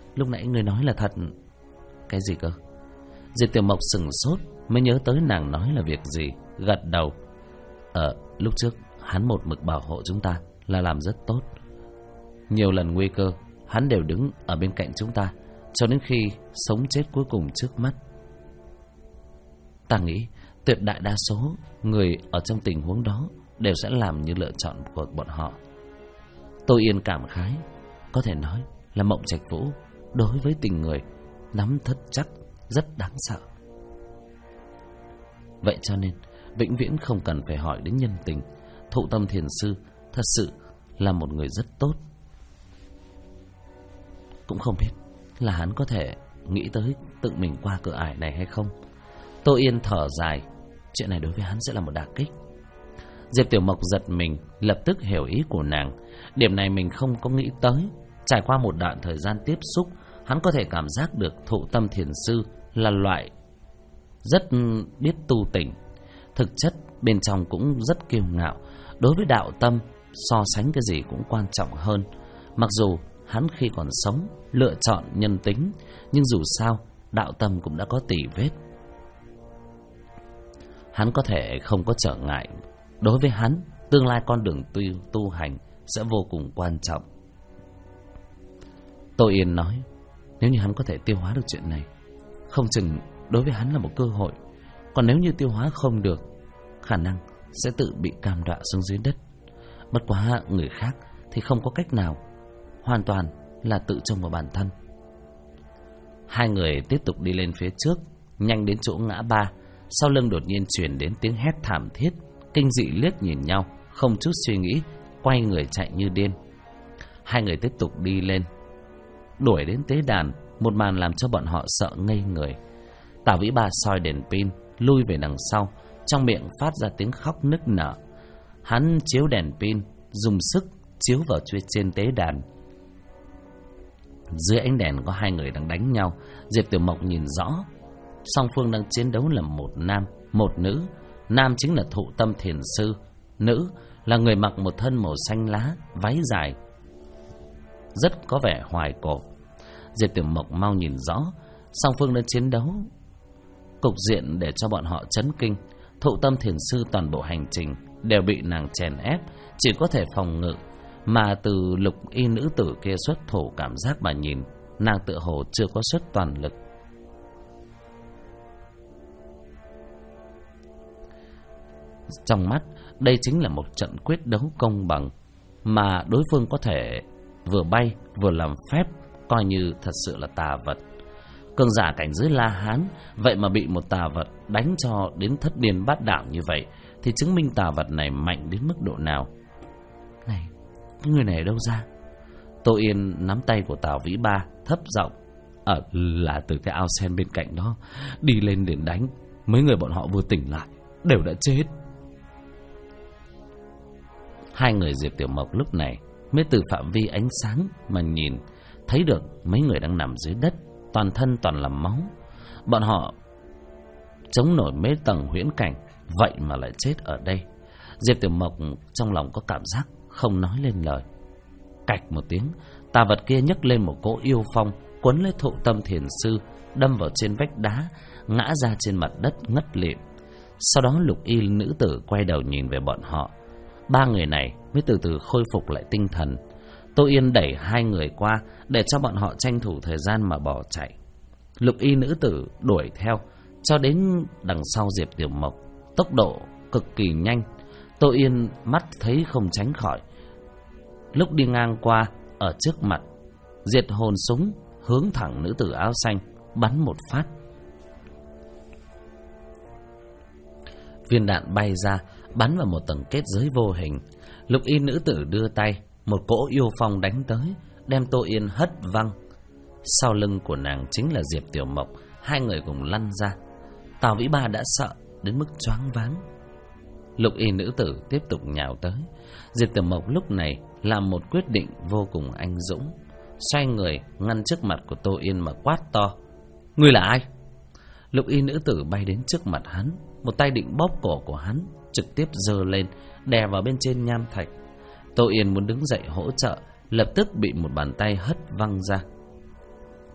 lúc nãy ngươi nói là thật. Cái gì cơ? Diệp Tiểu Mộc sừng sốt, mới nhớ tới nàng nói là việc gì, gật đầu. Lúc trước hắn một mực bảo hộ chúng ta là làm rất tốt. Nhiều lần nguy cơ hắn đều đứng ở bên cạnh chúng ta, cho đến khi sống chết cuối cùng trước mắt. Ta nghĩ tuyệt đại đa số người ở trong tình huống đó đều sẽ làm như lựa chọn của bọn họ. Tô Yên cảm khái, có thể nói là Mộng Trạch Vũ đối với tình người nắm thật chắc, rất đáng sợ. Vậy cho nên vĩnh viễn không cần phải hỏi đến nhân tình. Thụ Tâm Thiền Sư thật sự là một người rất tốt. Cũng không biết là hắn có thể nghĩ tới tự mình qua cửa ải này hay không. Tô Yên thở dài, chuyện này đối với hắn sẽ là một đả kích. Diệp Tiểu Mộc giật mình, lập tức hiểu ý của nàng. Điểm này mình không có nghĩ tới. Trải qua một đoạn thời gian tiếp xúc, hắn có thể cảm giác được Thụ Tâm Thiền Sư là loại rất biết tu tỉnh. Thực chất bên trong cũng rất kiêu ngạo. Đối với đạo tâm, so sánh cái gì cũng quan trọng hơn. Mặc dù hắn khi còn sống lựa chọn nhân tính, nhưng dù sao đạo tâm cũng đã có tỉ vết. Hắn có thể không có trở ngại. Đối với hắn, tương lai con đường tu hành sẽ vô cùng quan trọng. Tô Yên nói, nếu như hắn có thể tiêu hóa được chuyện này, không chừng đối với hắn là một cơ hội. Còn nếu như tiêu hóa không được, khả năng sẽ tự bị cam đoạ xuống dưới đất. Bất quá người khác thì không có cách nào, hoàn toàn là tự trông vào bản thân. Hai người tiếp tục đi lên phía trước, nhanh đến chỗ ngã ba. Sau lưng đột nhiên truyền đến tiếng hét thảm thiết. Kinh dị liếc nhìn nhau, không chút suy nghĩ, quay người chạy như điên. Hai người tiếp tục đi lên, đuổi đến tế đàn. Một màn làm cho bọn họ sợ ngây người. Tào Vĩ Ba soi đèn pin, lui về đằng sau, trong miệng phát ra tiếng khóc nức nở. Hắn chiếu đèn pin, dùng sức chiếu vào trên tế đàn. Dưới ánh đèn có hai người đang đánh nhau. Diệp Tiểu Mộc nhìn rõ, song phương đang chiến đấu là một nam, một nữ. Nam chính là Thụ Tâm Thiền Sư, nữ là người mặc một thân màu xanh lá, váy dài, rất có vẻ hoài cổ. Diệp Tiểu Mộc mau nhìn rõ, song phương đang chiến đấu, cục diện để cho bọn họ chấn kinh. Thụ Tâm Thiền Sư toàn bộ hành trình đều bị nàng chèn ép, chỉ có thể phòng ngự. Mà từ Lục Y nữ tử kia xuất thủ, cảm giác mà nhìn, nàng tựa hồ chưa có xuất toàn lực. Trong mắt, đây chính là một trận quyết đấu công bằng, mà đối phương có thể vừa bay vừa làm phép, coi như thật sự là tà vật. Cường giả cảnh giới La Hán vậy mà bị một tà vật đánh cho đến thất điên bát đảo như vậy, thì chứng minh tà vật này mạnh đến mức độ nào. Này, cái người này ở đâu ra? Tô Yên nắm tay của Tào Vĩ Ba, thấp giọng, là từ cái ao sen bên cạnh đó đi lên để đánh. Mấy người bọn họ vừa tỉnh lại đều đã chết. Hai người Diệp Tiểu Mộc lúc này mới từ phạm vi ánh sáng mà nhìn thấy được mấy người đang nằm dưới đất, toàn thân toàn là máu. Bọn họ chống nổi mấy tầng huyễn cảnh, vậy mà lại chết ở đây. Diệp Tiểu Mộc trong lòng có cảm giác không nói lên lời. Cạch một tiếng, tà vật kia nhấc lên một cỗ yêu phong, quấn lấy Thụ Tâm Thiền Sư, đâm vào trên vách đá, ngã ra trên mặt đất ngất lịm. Sau đó Lục Y nữ tử quay đầu nhìn về bọn họ. Ba người này mới từ từ khôi phục lại tinh thần. Tô Yên đẩy hai người qua để cho bọn họ tranh thủ thời gian mà bỏ chạy. Lục Y nữ tử đuổi theo cho đến đằng sau Diệp Tiểu Mộc, tốc độ cực kỳ nhanh. Tô Yên mắt thấy không tránh khỏi. Lúc đi ngang qua ở trước mặt, diệt hồn súng hướng thẳng nữ tử áo xanh, bắn một phát. Viên đạn bay ra, bắn vào một tầng kết giới vô hình. Lục Y nữ tử đưa tay, một cỗ yêu phong đánh tới, đem Tô Yên hất văng. Sau lưng của nàng chính là Diệp Tiểu Mộc. Hai người cùng lăn ra. Tào Vĩ Ba đã sợ đến mức choáng váng. Lục Y nữ tử tiếp tục nhào tới. Diệp Tiểu Mộc lúc này làm một quyết định vô cùng anh dũng, xoay người ngăn trước mặt của Tô Yên mà quát to: "Ngươi là ai?" Lục Y nữ tử bay đến trước mặt hắn, một tay định bóp cổ của hắn, trực tiếp giơ lên đè vào bên trên nham thạch. Tô Yên muốn đứng dậy hỗ trợ, lập tức bị một bàn tay hất văng ra.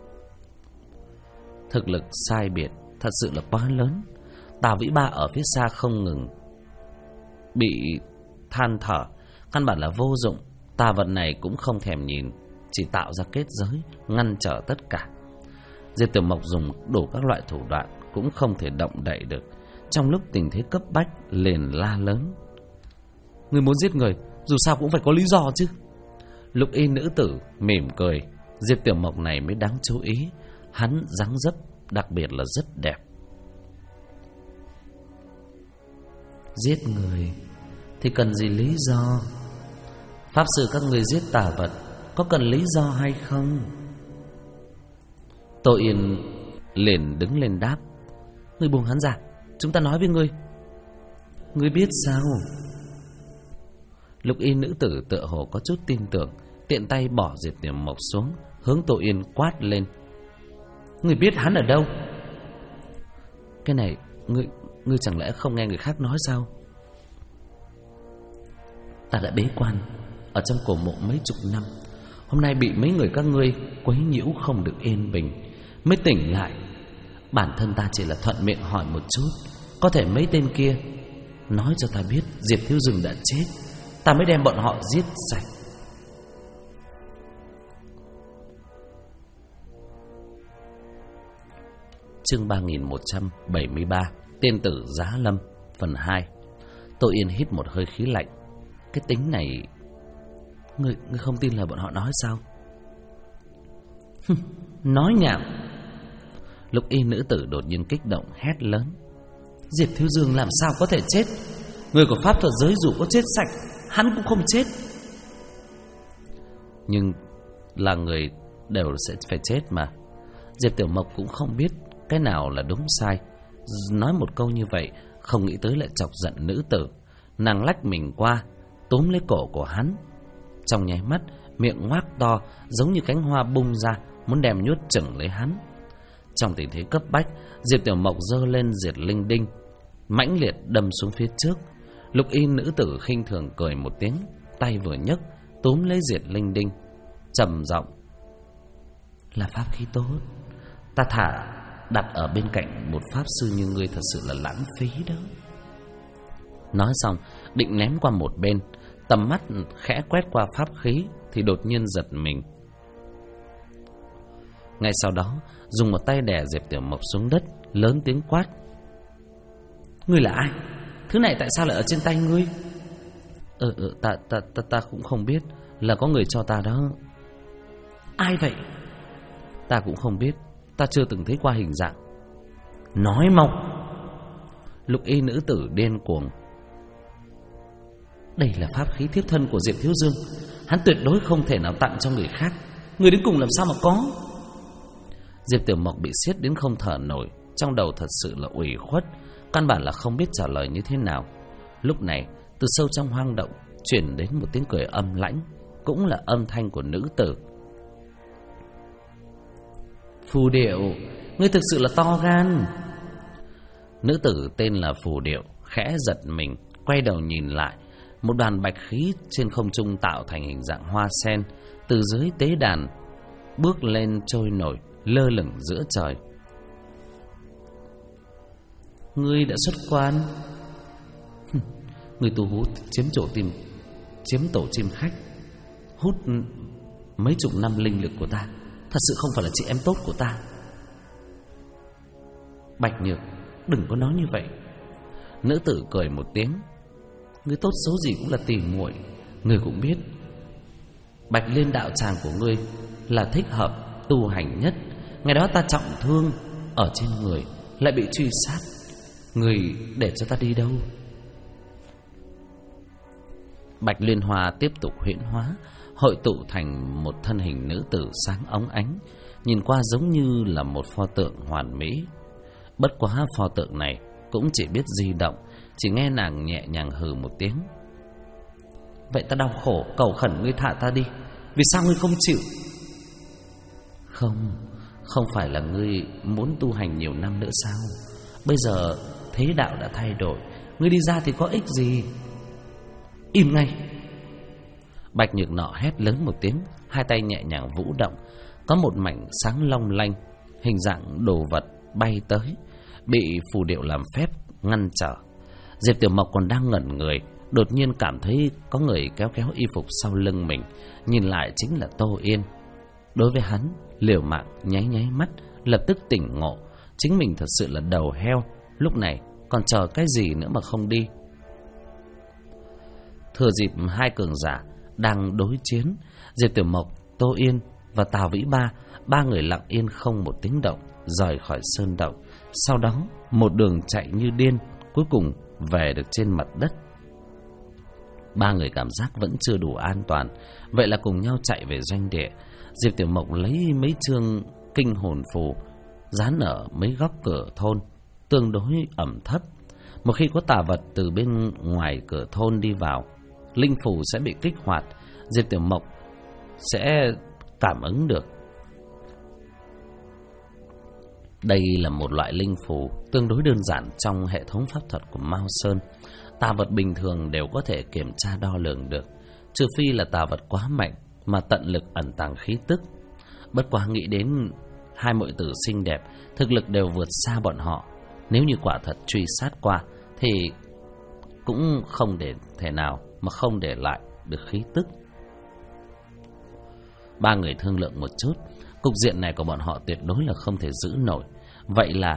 Thực lực sai biệt thật sự là quá lớn. Tào Vĩ Ba ở phía xa không ngừng bị than thở, căn bản là vô dụng. Tà vật này cũng không thèm nhìn, chỉ tạo ra kết giới ngăn trở tất cả. Diệp Tiểu Mộc dùng đủ các loại thủ đoạn cũng không thể động đậy được. Trong lúc tình thế cấp bách liền la lớn: Người muốn giết người, dù sao cũng phải có lý do chứ. Lục y nữ tử mỉm cười. Diệp Tiểu Mộc này mới đáng chú ý. Hắn dáng dấp đặc biệt là rất đẹp. Giết người thì cần gì lý do? Pháp sư các người giết tà vật có cần lý do hay không? Tô Yên liền đứng lên đáp: Ngươi buông hắn ra, chúng ta nói với ngươi. Ngươi biết sao? Lục y nữ tử tựa hồ có chút tin tưởng, tiện tay bỏ Diệp Tiểu Mộc xuống, hướng Tô Yên quát lên: Ngươi biết hắn ở đâu? Cái này, ngươi chẳng lẽ không nghe người khác nói sao? Ta đã bế quan ở trong cổ mộ mấy chục năm, hôm nay bị mấy người các ngươi quấy nhiễu không được yên bình, mới tỉnh lại. Bản thân ta chỉ là thuận miệng hỏi một chút, có thể mấy tên kia nói cho ta biết Diệp Thiếu Dừng đã chết, ta mới đem bọn họ giết sạch. Chương 3173 Tiên tử Giá Lâm phần 2. Tô Yên hít một hơi khí lạnh. Cái tính này, ngươi không tin là bọn họ nói sao? Nói nhảm. Lục y nữ tử đột nhiên kích động hét lớn: Diệp Thiếu Dương làm sao có thể chết? Người của pháp thuật giới dù có chết sạch, hắn cũng không chết. Nhưng là người đều sẽ phải chết mà. Diệp Tiểu Mộc cũng không biết cái nào là đúng sai. Nói một câu như vậy, không nghĩ tới lại chọc giận nữ tử. Nàng lách mình qua, túm lấy cổ của hắn. Trong nháy mắt, miệng ngoác to giống như cánh hoa bung ra, muốn đem nhốt chửng lấy hắn. Trong tình thế cấp bách, Diệp Tiểu Mộc giơ lên diệt linh đinh, mãnh liệt đâm xuống phía trước. Lục y nữ tử khinh thường cười một tiếng, tay vừa nhấc túm lấy diệt linh đinh, trầm giọng: Là pháp khí tốt, ta thả đặt ở bên cạnh một pháp sư như ngươi thật sự là lãng phí đó. Nói xong định ném qua một bên, tầm mắt khẽ quét qua pháp khí thì đột nhiên giật mình. Ngay sau đó dùng một tay đè Diệp Tiểu Mộc xuống đất, lớn tiếng quát: Ngươi là ai? Thứ này tại sao lại ở trên tay ngươi? Ta cũng không biết, là có người cho ta đó. Ai vậy? Ta cũng không biết, ta chưa từng thấy qua hình dạng. Nói mau. Lục y nữ tử điên cuồng: Đây là pháp khí thiếp thân của Diệp Thiếu Dương, hắn tuyệt đối không thể nào tặng cho người khác. Người đến cùng làm sao mà có? Diệp Tiểu Mộc bị siết đến không thở nổi, trong đầu thật sự là ủy khuất, căn bản là không biết trả lời như thế nào. Lúc này từ sâu trong hoang động truyền đến một tiếng cười âm lãnh, cũng là âm thanh của nữ tử. Phù Điệu, ngươi thực sự là to gan. Nữ tử tên là Phù Điệu khẽ giật mình, quay đầu nhìn lại. Một đoàn bạch khí trên không trung tạo thành hình dạng hoa sen, từ dưới tế đàn bước lên trôi nổi, lơ lửng giữa trời. Ngươi đã xuất quan. Ngươi tu hút chiếm tổ chim khách, hút mấy chục năm linh lực của ta, thật sự không phải là chị em tốt của ta. Bạch Nhược, đừng có nói như vậy. Nữ tử cười một tiếng: Ngươi tốt số gì cũng là tỉ muội. Ngươi cũng biết Bạch Liên đạo tràng của ngươi là thích hợp tu hành nhất. Ngày đó ta trọng thương ở trên người, lại bị truy sát. Ngươi để cho ta đi đâu? Bạch Liên Hoa tiếp tục huyễn hóa, hội tụ thành một thân hình nữ tử sáng óng ánh, nhìn qua giống như là một pho tượng hoàn mỹ. Bất quá pho tượng này cũng chỉ biết di động, chỉ nghe nàng nhẹ nhàng hừ một tiếng: Vậy ta đau khổ cầu khẩn ngươi thả ta đi, vì sao ngươi không chịu? Không phải là ngươi muốn tu hành nhiều năm nữa sao? Bây giờ thế đạo đã thay đổi, ngươi đi ra thì có ích gì? Im ngay! Bạch Nhược nọ hét lớn một tiếng, hai tay nhẹ nhàng vũ động, có một mảnh sáng long lanh hình dạng đồ vật bay tới, bị phù điệu làm phép ngăn trở. Diệp Tiểu Mộc còn đang ngẩn người, đột nhiên cảm thấy có người kéo kéo y phục sau lưng mình, nhìn lại chính là Tô Yên. Đối với hắn, liều mạng nháy nháy mắt, lập tức tỉnh ngộ, chính mình thật sự là đầu heo, lúc này còn chờ cái gì nữa mà không đi. Thừa dịp hai cường giả đang đối chiến, Diệp Tiểu Mộc, Tô Yên và Tào Vĩ Ba, ba người lặng yên không một tiếng động rời khỏi sơn động. Sau đó một đường chạy như điên, cuối cùng về được trên mặt đất. Ba người cảm giác vẫn chưa đủ an toàn, vậy là cùng nhau chạy về doanh địa. Diệp Tiểu Mộc lấy mấy chương kinh hồn phù dán ở mấy góc cửa thôn, tương đối ẩm thấp. Một khi có tà vật từ bên ngoài cửa thôn đi vào, linh phù sẽ bị kích hoạt, Diệp Tiểu Mộc sẽ cảm ứng được. Đây là một loại linh phù tương đối đơn giản trong hệ thống pháp thuật của Mao Sơn. Tà vật bình thường đều có thể kiểm tra đo lường được, trừ phi là tà vật quá mạnh mà tận lực ẩn tàng khí tức. Bất quá nghĩ đến hai muội tử xinh đẹp, thực lực đều vượt xa bọn họ, nếu như quả thật truy sát qua thì cũng không để thể nào mà không để lại được khí tức. Ba người thương lượng một chút, cục diện này của bọn họ tuyệt đối là không thể giữ nổi. Vậy là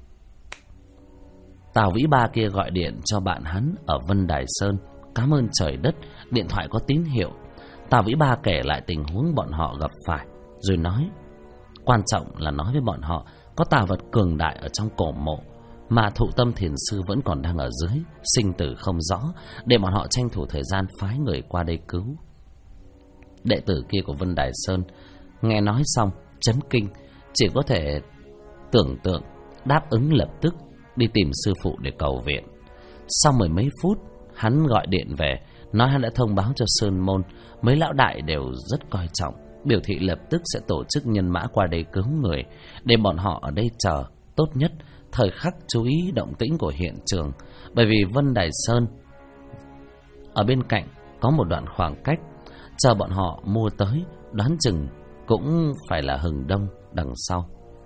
Tào Vĩ Ba kia gọi điện cho bạn hắn ở Vân Đài Sơn, cảm ơn trời đất, điện thoại có tín hiệu. Tào Vĩ Ba kể lại tình huống bọn họ gặp phải, rồi nói, quan trọng là nói với bọn họ có tà vật cường đại ở trong cổ mộ, mà Thụ Tâm Thiền Sư vẫn còn đang ở dưới, sinh tử không rõ, để bọn họ tranh thủ thời gian phái người qua đây cứu. Đệ tử kia của Vân Đài Sơn nghe nói xong chấn kinh, chỉ có thể tưởng tượng đáp ứng lập tức đi tìm sư phụ để cầu viện. Sau mười mấy phút, hắn gọi điện về, nói hắn đã thông báo cho Sơn Môn, mấy lão đại đều rất coi trọng, biểu thị lập tức sẽ tổ chức nhân mã qua đây cứu người, để bọn họ ở đây chờ. Tốt nhất thời khắc chú ý động tĩnh của hiện trường, bởi vì Vân Đài Sơn ở bên cạnh có một đoạn khoảng cách, chờ bọn họ mua tới, đoán chừng cũng phải là hừng đông đằng sau.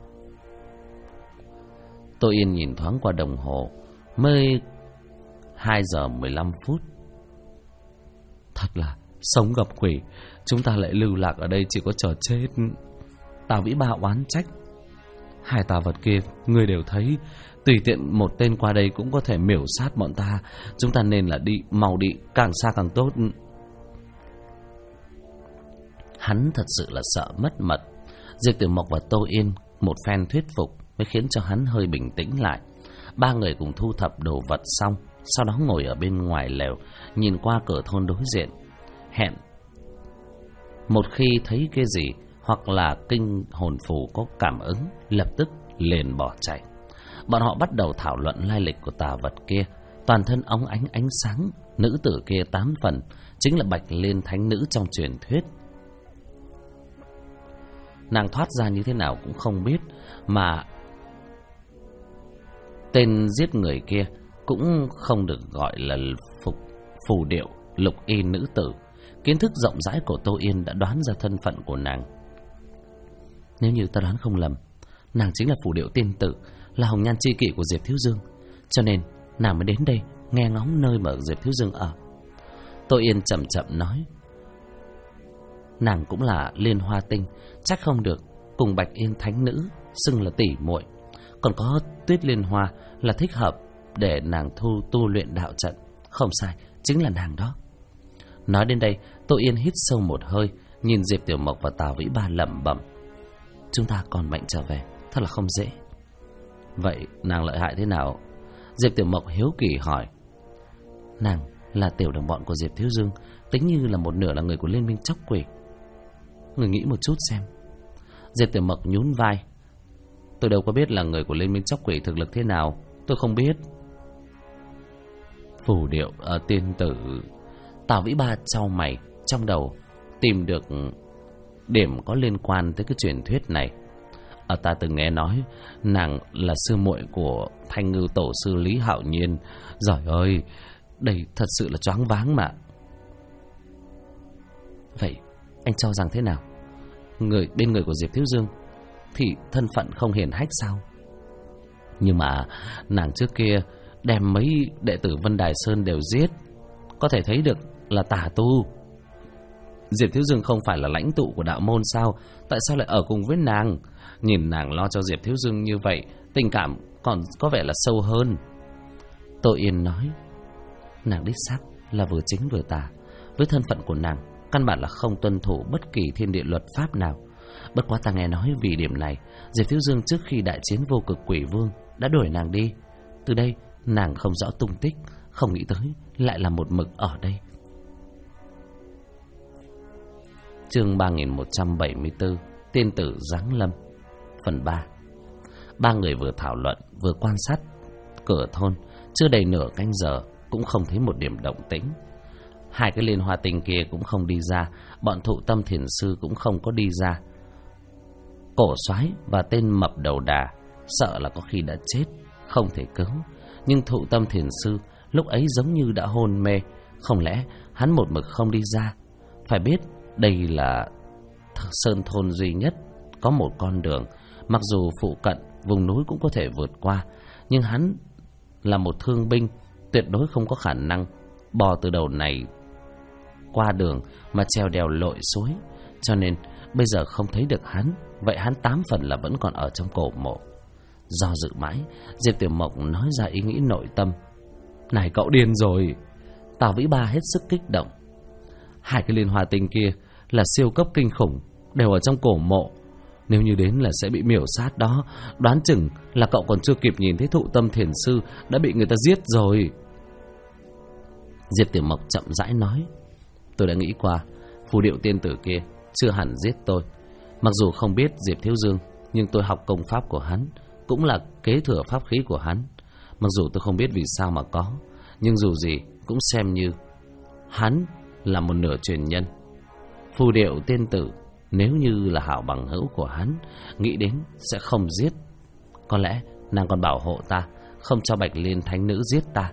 Tô Yên nhìn thoáng qua đồng hồ, mới 2 giờ 15 phút. Thật là sống gặp quỷ, chúng ta lại lưu lạc ở đây chỉ có chờ chết. Tào Vĩ Ba oán trách, hai tà vật kia ngươi đều thấy, tùy tiện một tên qua đây cũng có thể miểu sát bọn ta, chúng ta nên là đi, mau đi, càng xa càng tốt. Hắn thật sự là sợ mất mật. Diệp Tiểu Mộc và Tô Yên một phen thuyết phục mới khiến cho hắn hơi bình tĩnh lại. Ba người cùng thu thập đồ vật xong, sau đó ngồi ở bên ngoài lều, nhìn qua cửa thôn đối diện, hẹn một khi thấy cái gì hoặc là kinh hồn phù có cảm ứng, lập tức liền bỏ chạy. Bọn họ bắt đầu thảo luận lai lịch của tà vật kia. Toàn thân óng ánh ánh sáng, nữ tử kia 8 phần chính là Bạch Liên Thánh Nữ trong truyền thuyết. Nàng thoát ra như thế nào cũng không biết, mà tên giết người kia cũng không được gọi là phù điệu lục y nữ tử. Kiến thức rộng rãi của Tô Yên đã đoán ra thân phận của nàng. Nếu như ta đoán không lầm, nàng chính là phù điệu tiên tử, là hồng nhan chi kỷ của Diệp Thiếu Dương, cho nên nàng mới đến đây nghe ngóng nơi mà Diệp Thiếu Dương ở. Tô Yên chậm chậm nói, nàng cũng là Liên Hoa Tinh, chắc không được cùng Bạch Yên Thánh Nữ xưng là tỷ muội, còn có Tuyết Liên Hoa là thích hợp để nàng tu luyện đạo trận. Không sai, chính là nàng đó. Nói đến đây, Tô Yên hít sâu một hơi, nhìn Diệp Tiểu Mộc và Tào Vĩ Ba lẩm bẩm, chúng ta còn mạnh trở về, thật là không dễ. Vậy nàng lợi hại thế nào? Diệp Tiểu Mộc hiếu kỳ hỏi. Nàng là tiểu đồng bọn của Diệp Thiếu Dương, tính như là một nửa là người của Liên Minh Chóc Quỷ. Người nghĩ một chút xem. Diệp Tiểu Mộc nhún vai, tôi đâu có biết là người của Liên Minh Chóc Quỷ thực lực thế nào, tôi không biết. Phù điệu tiên tử. Tào Vĩ Ba chau mày, trong đầu tìm được điểm có liên quan tới cái truyền thuyết này. Ta từng nghe nói nàng là sư muội của Thanh Ngưu tổ sư Lý Hạo Nhiên. Giời ơi, đây thật sự là choáng váng mà. Vậy anh cho rằng thế nào? Bên người của Diệp Thiếu Dương thì thân phận không hiển hách sao? Nhưng mà nàng trước kia đem mấy đệ tử Vân Đài Sơn đều giết, có thể thấy được là tà tu. Diệp Thiếu Dương không phải là lãnh tụ của đạo môn sao? Tại sao lại ở cùng với nàng? Nhìn nàng lo cho Diệp Thiếu Dương như vậy, tình cảm còn có vẻ là sâu hơn. Tô Yên nói, nàng đích xác là vừa chính vừa tà. Với thân phận của nàng, căn bản là không tuân thủ bất kỳ thiên địa luật pháp nào. Bất quá ta nghe nói vì điểm này, Diệp Thiếu Dương trước khi đại chiến Vô Cực Quỷ Vương đã đuổi nàng đi. Từ đây nàng không rõ tung tích, không nghĩ tới lại là một mực ở đây. Chương 3174, Tiên tử giáng lâm. Phần 3. Ba người vừa thảo luận vừa quan sát cửa thôn, chưa đầy nửa canh giờ cũng không thấy một điểm động tĩnh. Hai cái liên hoa tinh kia cũng không đi ra, bọn Thụ Tâm Thiền Sư cũng không có đi ra. Cổ Soái và tên mập đầu đà sợ là có khi đã chết, không thể cứu. Nhưng Thụ Tâm Thiền Sư lúc ấy giống như đã hôn mê, không lẽ hắn một mực không đi ra? Phải biết đây là sơn thôn duy nhất có một con đường, mặc dù phụ cận vùng núi cũng có thể vượt qua, nhưng hắn là một thương binh, tuyệt đối không có khả năng bò từ đầu này qua đường mà trèo đèo lội suối. Cho nên bây giờ không thấy được hắn, vậy hắn 8 phần là vẫn còn ở trong cổ mộ. Do dự mãi, Diệp Tiểu Mộc nói ra ý nghĩ nội tâm. Này cậu điên rồi. Tào Vĩ Ba hết sức kích động. Hai cái liên hoa tinh kia là siêu cấp kinh khủng, đều ở trong cổ mộ. Nếu như đến là sẽ bị miểu sát đó. Đoán chừng là cậu còn chưa kịp nhìn thấy Thụ Tâm Thiền Sư đã bị người ta giết rồi. Diệp Tiểu Mộc chậm rãi nói, tôi đã nghĩ qua, phù điệu tiên tử kia chưa hẳn giết tôi. Mặc dù không biết Diệp Thiếu Dương, nhưng tôi học công pháp của hắn, cũng là kế thừa pháp khí của hắn. Mặc dù tôi không biết vì sao mà có, nhưng dù gì cũng xem như hắn là một nửa truyền nhân. Phù điệu tiên tử nếu như là hảo bằng hữu của hắn, nghĩ đến sẽ không giết. Có lẽ nàng còn bảo hộ ta, không cho Bạch Liên Thánh Nữ giết ta.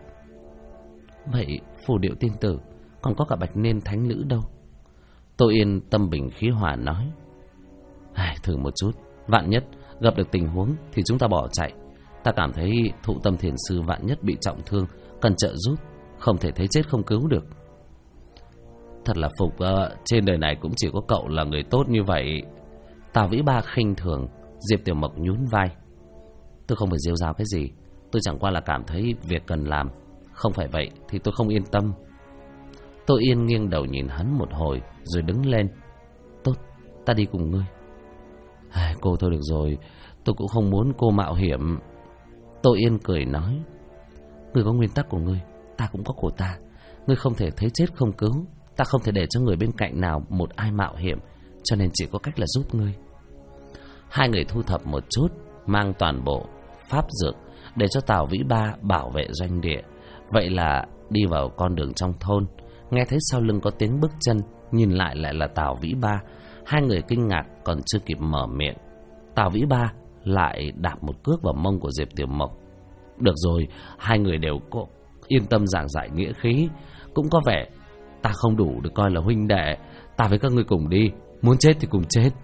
Vậy phù điệu tiên tử còn có cả Bạch Liên Thánh Nữ đâu? Tô Yên tâm bình khí hòa nói, thử một chút, vạn nhất gặp được tình huống thì chúng ta bỏ chạy. Ta cảm thấy Thụ Tâm Thiền Sư vạn nhất bị trọng thương, cần trợ giúp, không thể thấy chết không cứu được. Thật là phục, trên đời này cũng chỉ có cậu là người tốt như vậy. Tào Vĩ Ba khinh thường. Diệp Tiểu Mộc nhún vai, tôi không phải rêu rao cái gì, tôi chẳng qua là cảm thấy việc cần làm, không phải vậy thì tôi không yên tâm. Tô Yên nghiêng đầu nhìn hắn một hồi rồi đứng lên. Tốt, ta đi cùng ngươi. Cô thôi được rồi, tôi cũng không muốn cô mạo hiểm. Tô Yên cười nói, ngươi có nguyên tắc của ngươi, ta cũng có của ta. Ngươi không thể thấy chết không cứu, ta không thể để cho người bên cạnh nào một ai mạo hiểm, cho nên chỉ có cách là giúp ngươi. Hai người thu thập một chút, mang toàn bộ pháp dược để cho Tào Vĩ Ba bảo vệ doanh địa. Vậy là đi vào con đường trong thôn, nghe thấy sau lưng có tiếng bước chân, nhìn lại là Tào Vĩ Ba. Hai người kinh ngạc còn chưa kịp mở miệng, Tào Vĩ Ba lại đạp một cước vào mông của Diệp Tiểu Mộc. Được rồi, hai người đều có yên tâm giảng giải nghĩa khí. Cũng có vẻ ta không đủ được coi là huynh đệ, ta với các ngươi cùng đi, muốn chết thì cùng chết.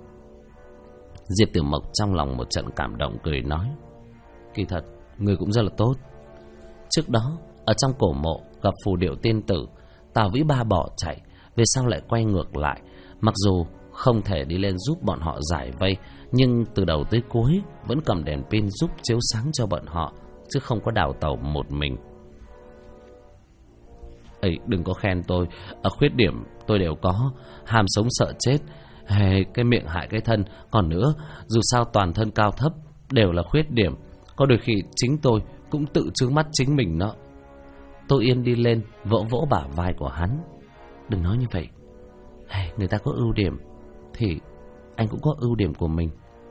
Diệp Tiểu Mộc trong lòng một trận cảm động, cười nói, kỳ thật ngươi cũng rất là tốt. Trước đó ở trong cổ mộ gặp phù điệu tiên tử, Tào Vĩ Ba bỏ chạy, về sau lại quay ngược lại. Mặc dù không thể đi lên giúp bọn họ giải vây, nhưng từ đầu tới cuối vẫn cầm đèn pin giúp chiếu sáng cho bọn họ, chứ không có đào tẩu một mình. Đừng có khen tôi, ở khuyết điểm tôi đều có, ham sống sợ chết, cái miệng hại cái thân. Còn nữa, dù sao toàn thân cao thấp đều là khuyết điểm, có đôi khi chính tôi cũng tự trướng mắt chính mình đó. Tô Yên đi lên vỗ vỗ bả vai của hắn, đừng nói như vậy, người ta có ưu điểm thì anh cũng có ưu điểm của mình.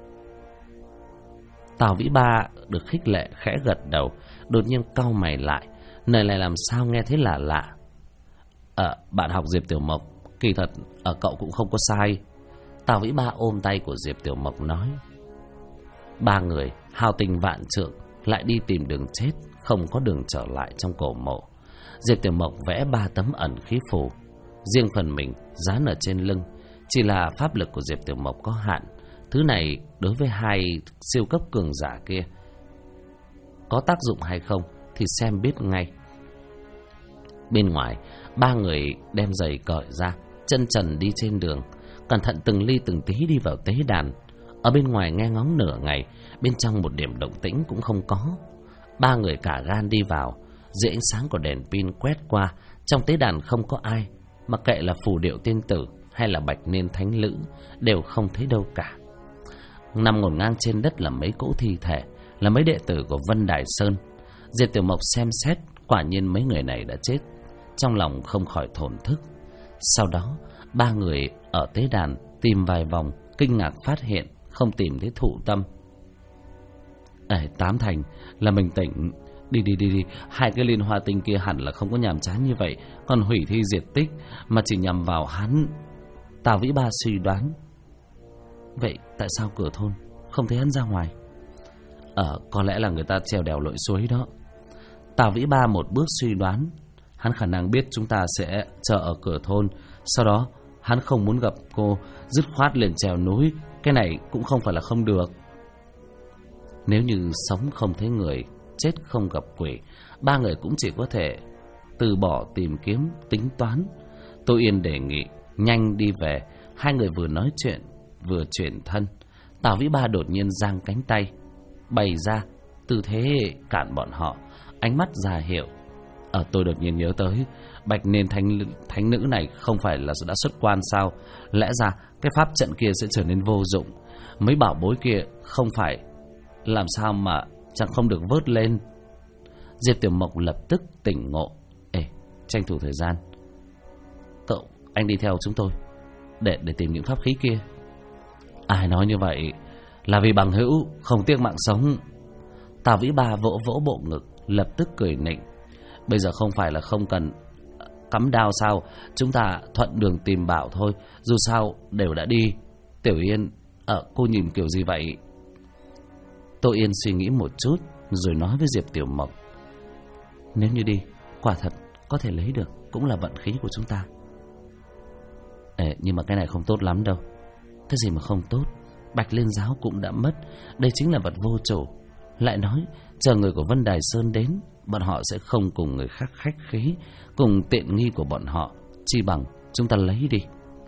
Tào Vĩ Ba được khích lệ khẽ gật đầu, đột nhiên cau mày lại, nơi này làm sao nghe thấy lạ lạ. Bạn học Diệp Tiểu Mộc, kỳ thật ở cậu cũng không có sai. Tào Vĩ Ba ôm tay của Diệp Tiểu Mộc nói. Ba người hao tình vạn trượng lại đi tìm đường chết, không có đường trở lại trong cổ mộ. Diệp Tiểu Mộc vẽ 3 tấm ẩn khí phù, riêng phần mình dán ở trên lưng. Chỉ là pháp lực của Diệp Tiểu Mộc có hạn, Thứ này đối với hai siêu cấp cường giả kia có tác dụng hay không thì xem biết ngay. Bên ngoài, ba người đem giày cởi ra, chân trần đi trên đường, cẩn thận từng ly từng tí đi vào tế đàn. Ở bên ngoài nghe ngóng nửa ngày, bên trong một điểm động tĩnh cũng không có. Ba người cả gan đi vào, dưới ánh sáng của đèn pin quét qua, trong tế đàn không có ai, mặc kệ là Phù Điệu Tiên Tử hay là Bạch Niên Thánh Lữ đều không thấy đâu cả. Nằm ngổn ngang trên đất là mấy cỗ thi thể, là mấy đệ tử của Vân Đài Sơn. Diệp Tiểu Mộc xem xét, quả nhiên mấy người này đã chết, trong lòng không khỏi thổn thức. Sau đó, ba người ở tế đàn tìm vài vòng, kinh ngạc phát hiện không tìm thấy Thụ Tâm. Tám thành là mình tỉnh. Đi, hai cái liên hoa tinh kia hẳn là không có nhàm chán như vậy, còn hủy thi diệt tích mà chỉ nhằm vào hắn. Tào Vĩ Ba suy đoán. Vậy tại sao cửa thôn không thấy hắn ra ngoài? Có lẽ là người ta trèo đèo lội suối đó. Tào Vĩ Ba một bước suy đoán. Hắn khả năng biết chúng ta sẽ chờ ở cửa thôn, sau đó hắn không muốn gặp cô, dứt khoát liền trèo núi. Cái này cũng không phải là không được. Nếu như sống không thấy người, chết không gặp quỷ, ba người cũng chỉ có thể từ bỏ tìm kiếm, tính toán. Tô Yên đề nghị nhanh đi về. Hai người vừa nói chuyện vừa chuyển thân. Tào Vĩ Ba đột nhiên giang cánh tay bày ra tư thế cản bọn họ, ánh mắt ra hiệu. Tôi đột nhiên nhớ tới Bạch Niên Thánh Nữ này không phải là đã xuất quan sao? Lẽ ra cái pháp trận kia sẽ trở nên vô dụng. Mấy bảo bối kia không phải làm sao mà chẳng không được vớt lên. Diệp Tiểu Mộc lập tức tỉnh ngộ. Tranh thủ thời gian, anh đi theo chúng tôi để tìm những pháp khí kia. Ai nói như vậy là vì bằng hữu, không tiếc mạng sống. Tào Vĩ Ba vỗ vỗ bộ ngực, lập tức cười nịnh. Bây giờ không phải là không cần cắm đao sao? Chúng ta thuận đường tìm bảo thôi, dù sao đều đã đi. Tiểu Yên, cô nhìn kiểu gì vậy? Tô Yên suy nghĩ một chút rồi nói với Diệp Tiểu Mộc. Nếu như đi, quả thật có thể lấy được, cũng là vận khí của chúng ta. Nhưng mà cái này không tốt lắm đâu. Cái gì mà không tốt? Bạch Liên Giáo cũng đã mất, đây chính là vật vô chủ. Lại nói, chờ người của Vân Đài Sơn đến, bọn họ sẽ không cùng người khác khách khí, cùng tiện nghi của bọn họ, chi bằng chúng ta lấy đi.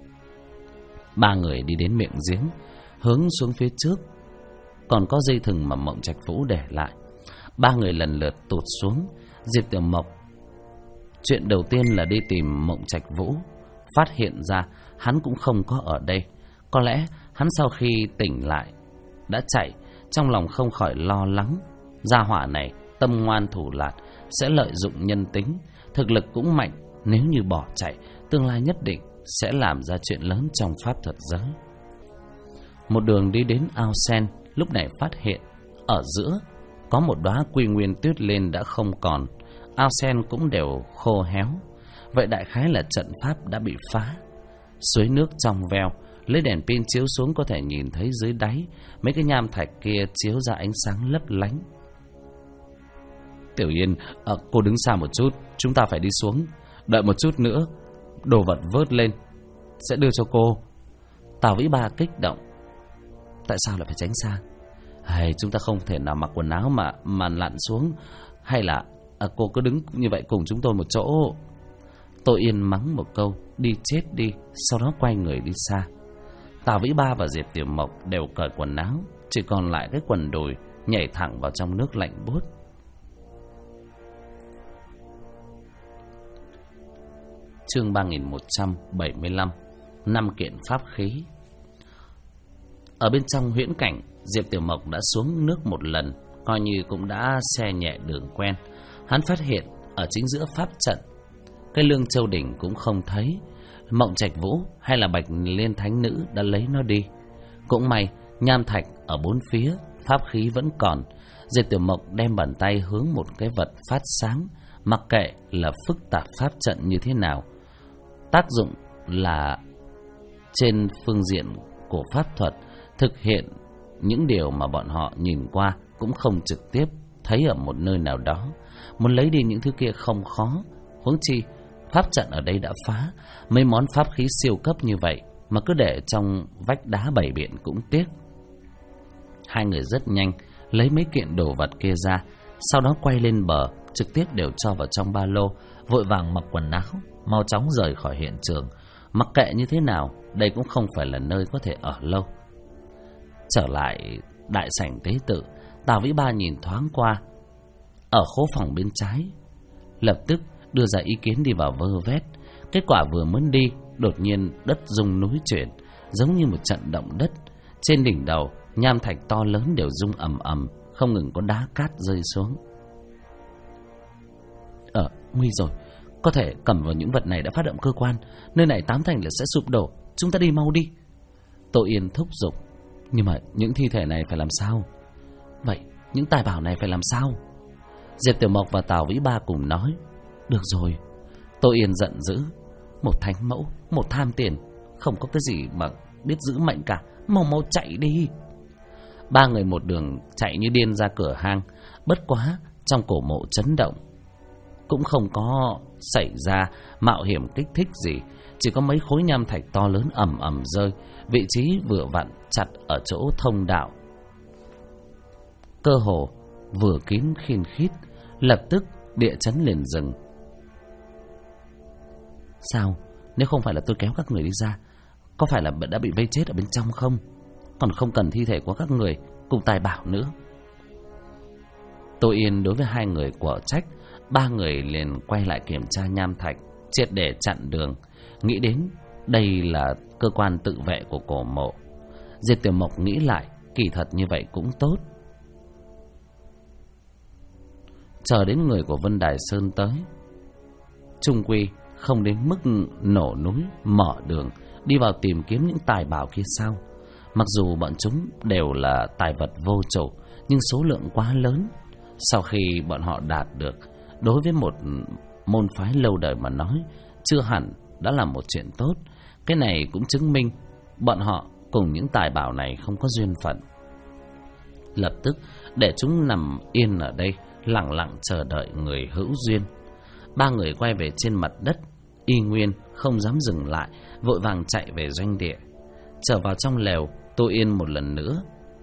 Ba người đi đến miệng giếng, hướng xuống phía trước còn có dây thừng mà Mộng Trạch Vũ để lại. Ba người lần lượt tụt xuống. Diệp Tiểu Mộc chuyện đầu tiên là đi tìm Mộng Trạch Vũ, phát hiện ra hắn cũng không có ở đây. Có lẽ hắn sau khi tỉnh lại đã chạy, trong lòng không khỏi lo lắng. Gia hỏa này tâm ngoan thủ lạt, sẽ lợi dụng nhân tính, thực lực cũng mạnh. Nếu như bỏ chạy, tương lai nhất định sẽ làm ra chuyện lớn trong pháp thuật giới. Một đường đi đến ao sen, lúc này phát hiện ở giữa có một đóa quy nguyên tuyết lên đã không còn, ao sen cũng đều khô héo. Vậy đại khái là trận pháp đã bị phá. Suối nước trong veo, lấy đèn pin chiếu xuống có thể nhìn thấy dưới đáy mấy cái nham thạch kia chiếu ra ánh sáng lấp lánh. Tiểu Yên, cô đứng xa một chút, chúng ta phải đi xuống. Đợi một chút nữa, đồ vật vớt lên sẽ đưa cho cô. Tào Vĩ Ba kích động. Tại sao lại phải tránh xa? Chúng ta không thể nào mặc quần áo mà lặn xuống. Hay là cô cứ đứng như vậy cùng chúng tôi một chỗ? Tô Yên mắng một câu, đi chết đi, sau đó quay người đi xa. Tào Vĩ Ba và Diệp Tiểu Mộc đều cởi quần áo, chỉ còn lại cái quần đùi, nhảy thẳng vào trong nước lạnh buốt. Chương 3175, 5 kiện pháp khí. Ở bên trong huyễn cảnh, Diệp Tiểu Mộc đã xuống nước một lần, coi như cũng đã xe nhẹ đường quen. Hắn phát hiện ở chính giữa pháp trận, cái Lương Châu Đỉnh cũng không thấy. Mộng Trạch Vũ hay là Bạch Liên Thánh Nữ đã lấy nó đi. Cũng may nham thạch ở bốn phía, pháp khí vẫn còn. Diệp Tiểu Mộc đem bàn tay hướng một cái vật phát sáng, mặc kệ là phức tạp pháp trận như thế nào, tác dụng là trên phương diện của pháp thuật, thực hiện những điều mà bọn họ nhìn qua cũng không trực tiếp thấy ở một nơi nào đó. Muốn lấy đi những thứ kia không khó, huống chi pháp trận ở đây đã phá. Mấy món pháp khí siêu cấp như vậy mà cứ để trong vách đá bày biện cũng tiếc. Hai người rất nhanh lấy mấy kiện đồ vật kia ra, sau đó quay lên bờ, trực tiếp đều cho vào trong ba lô, vội vàng mặc quần áo, mau chóng rời khỏi hiện trường. Mặc kệ như thế nào, đây cũng không phải là nơi có thể ở lâu. Trở lại đại sảnh tế tự, Tào Vĩ Ba nhìn thoáng qua ở khố phòng bên trái, lập tức đưa ra ý kiến đi vào vơ vét. Kết quả vừa muốn đi, đột nhiên đất rung núi chuyển, giống như một trận động đất. Trên đỉnh đầu, nham thạch to lớn đều rung ầm ầm, không ngừng có đá cát rơi xuống. Nguy rồi, có thể cầm vào những vật này đã phát động cơ quan, nơi này tám thành là sẽ sụp đổ, chúng ta đi mau đi. Tô Yên thúc giục. Nhưng mà những thi thể này phải làm sao? Vậy những tài bảo này phải làm sao? Diệp Tiểu Mộc và Tào Vĩ Ba cùng nói. Được rồi. Tô Yên giận dữ. Một thánh mẫu, một tham tiền, không có cái gì mà biết giữ mệnh cả, mau mau chạy đi. Ba người một đường chạy như điên ra cửa hang. Bất quá trong cổ mộ chấn động, cũng không có xảy ra mạo hiểm kích thích gì, chỉ có mấy khối nham thạch to lớn ầm ầm rơi, vị trí vừa vặn chặt ở chỗ thông đạo. Cơ hồ vừa kín khiên khít, lập tức địa chấn liền dừng. Sao? Nếu không phải là tôi kéo các người đi ra, có phải là đã bị vây chết ở bên trong không? Còn không cần thi thể của các người cùng tài bảo nữa. Tô Yên đối với hai người quở trách. Ba người liền quay lại kiểm tra nham thạch, triệt để chặn đường. Nghĩ đến đây là cơ quan tự vệ của cổ mộ. Diệp Tiểu Mộc nghĩ lại, kỳ thật như vậy cũng tốt. Chờ đến người của Vân Đài Sơn tới, chung quy không đến mức nổ núi mở đường đi vào tìm kiếm những tài bảo kia sao? Mặc dù bọn chúng đều là tài vật vô chủ, nhưng số lượng quá lớn. Sau khi bọn họ đạt được, đối với một môn phái lâu đời mà nói, chưa hẳn đã là một chuyện tốt. Cái này cũng chứng minh bọn họ cùng những tài bảo này không có duyên phận. Lập tức để chúng nằm yên ở đây, lặng lặng chờ đợi người hữu duyên. Ba người quay về trên mặt đất, y nguyên không dám dừng lại, vội vàng chạy về doanh địa. Trở vào trong lều, Tô Yên một lần nữa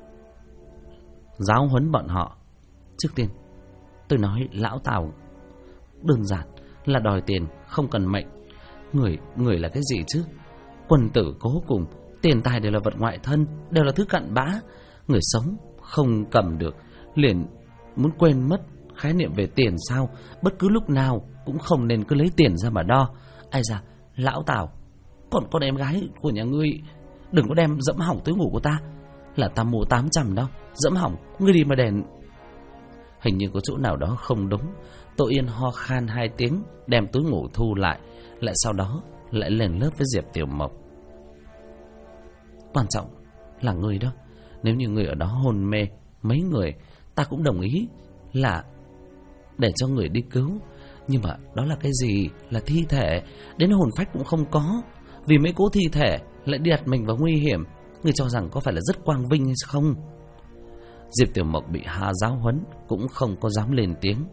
giáo huấn bọn họ. Trước tiên tôi nói lão Tào đơn giản là đòi tiền, không cần mệnh. Người là cái gì chứ? Quân tử cố cùng, tiền tài đều là vật ngoại thân, đều là thứ cặn bã. Người sống không cầm được liền muốn quên mất khái niệm về tiền sao? Bất cứ lúc nào cũng không nên cứ lấy tiền ra mà đo. Ai da, lão Tào, còn con em gái của nhà ngươi đừng có đem dẫm hỏng túi ngủ của ta. Là ta mua 800 đâu, dẫm hỏng ngươi đi mà đèn. Hình như có chỗ nào đó không đúng. Tô Yên ho khan 2 tiếng, đem túi ngủ thu lại, lại sau đó lại lên lớp với Diệp Tiểu Mộc. Quan trọng là ngươi đó. Nếu như người ở đó hôn mê mấy người, ta cũng đồng ý là để cho người đi cứu. Nhưng mà đó là cái gì? Là thi thể, đến hồn phách cũng không có. Vì mấy cố thi thể lại đi đặt mình vào nguy hiểm, người cho rằng có phải là rất quang vinh hay không? Diệp Tiểu Mộc bị Hà giáo huấn cũng không có dám lên tiếng.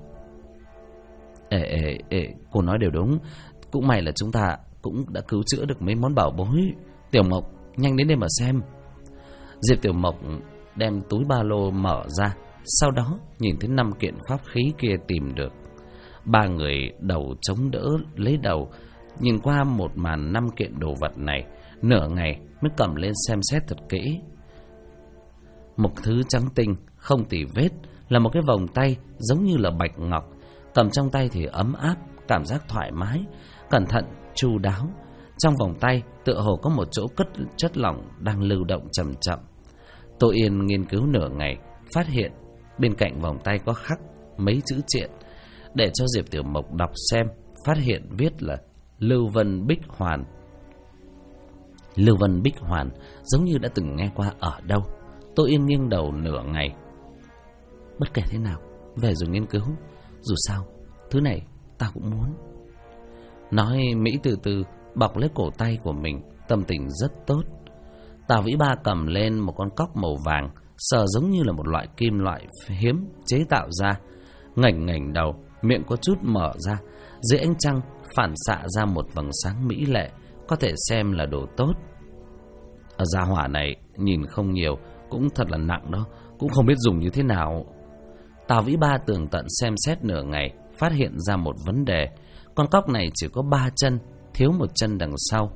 Cô nói đều đúng. Cũng may là chúng ta cũng đã cứu chữa được mấy món bảo bối. Tiểu Mộc, nhanh đến đây mà xem. Diệp Tiểu Mộc đem túi ba lô mở ra, sau đó nhìn thấy 5 kiện pháp khí kia tìm được. Ba người đầu chống đỡ lấy đầu, nhìn qua một màn 5 kiện đồ vật này, nửa ngày mới cầm lên xem xét thật kỹ. Một thứ trắng tinh, không tì vết, là một cái vòng tay giống như là bạch ngọc. Cầm trong tay thì ấm áp, cảm giác thoải mái, cẩn thận, chu đáo. Trong vòng tay tựa hồ có một chỗ cất chất lỏng đang lưu động chậm chậm. Tô Yên nghiên cứu nửa ngày, phát hiện bên cạnh vòng tay có khắc mấy chữ triện. Để cho Diệp Tiểu Mộc đọc xem, phát hiện viết là Lưu Vân Bích Hoàn. Lưu Vân Bích Hoàn giống như đã từng nghe qua ở đâu. Tô Yên nghiêng đầu nửa ngày. Bất kể thế nào, về rồi nghiên cứu. Dù sao, thứ này ta cũng muốn. Nói Mỹ từ từ bọc lấy cổ tay của mình, tâm tình rất tốt. Tào Vĩ Ba cầm lên một con cóc màu vàng, sờ giống như là một loại kim loại hiếm chế tạo ra. Ngẩng đầu, miệng có chút mở ra. Dưới ánh trăng phản xạ ra một vầng sáng mỹ lệ, có thể xem là đồ tốt. Ở gia hỏa này nhìn không nhiều, cũng thật là nặng đó, cũng không biết dùng như thế nào. Tào Vĩ Ba tường tận xem xét nửa ngày, phát hiện ra một vấn đề. Con cóc này chỉ có 3 chân, thiếu một chân đằng sau.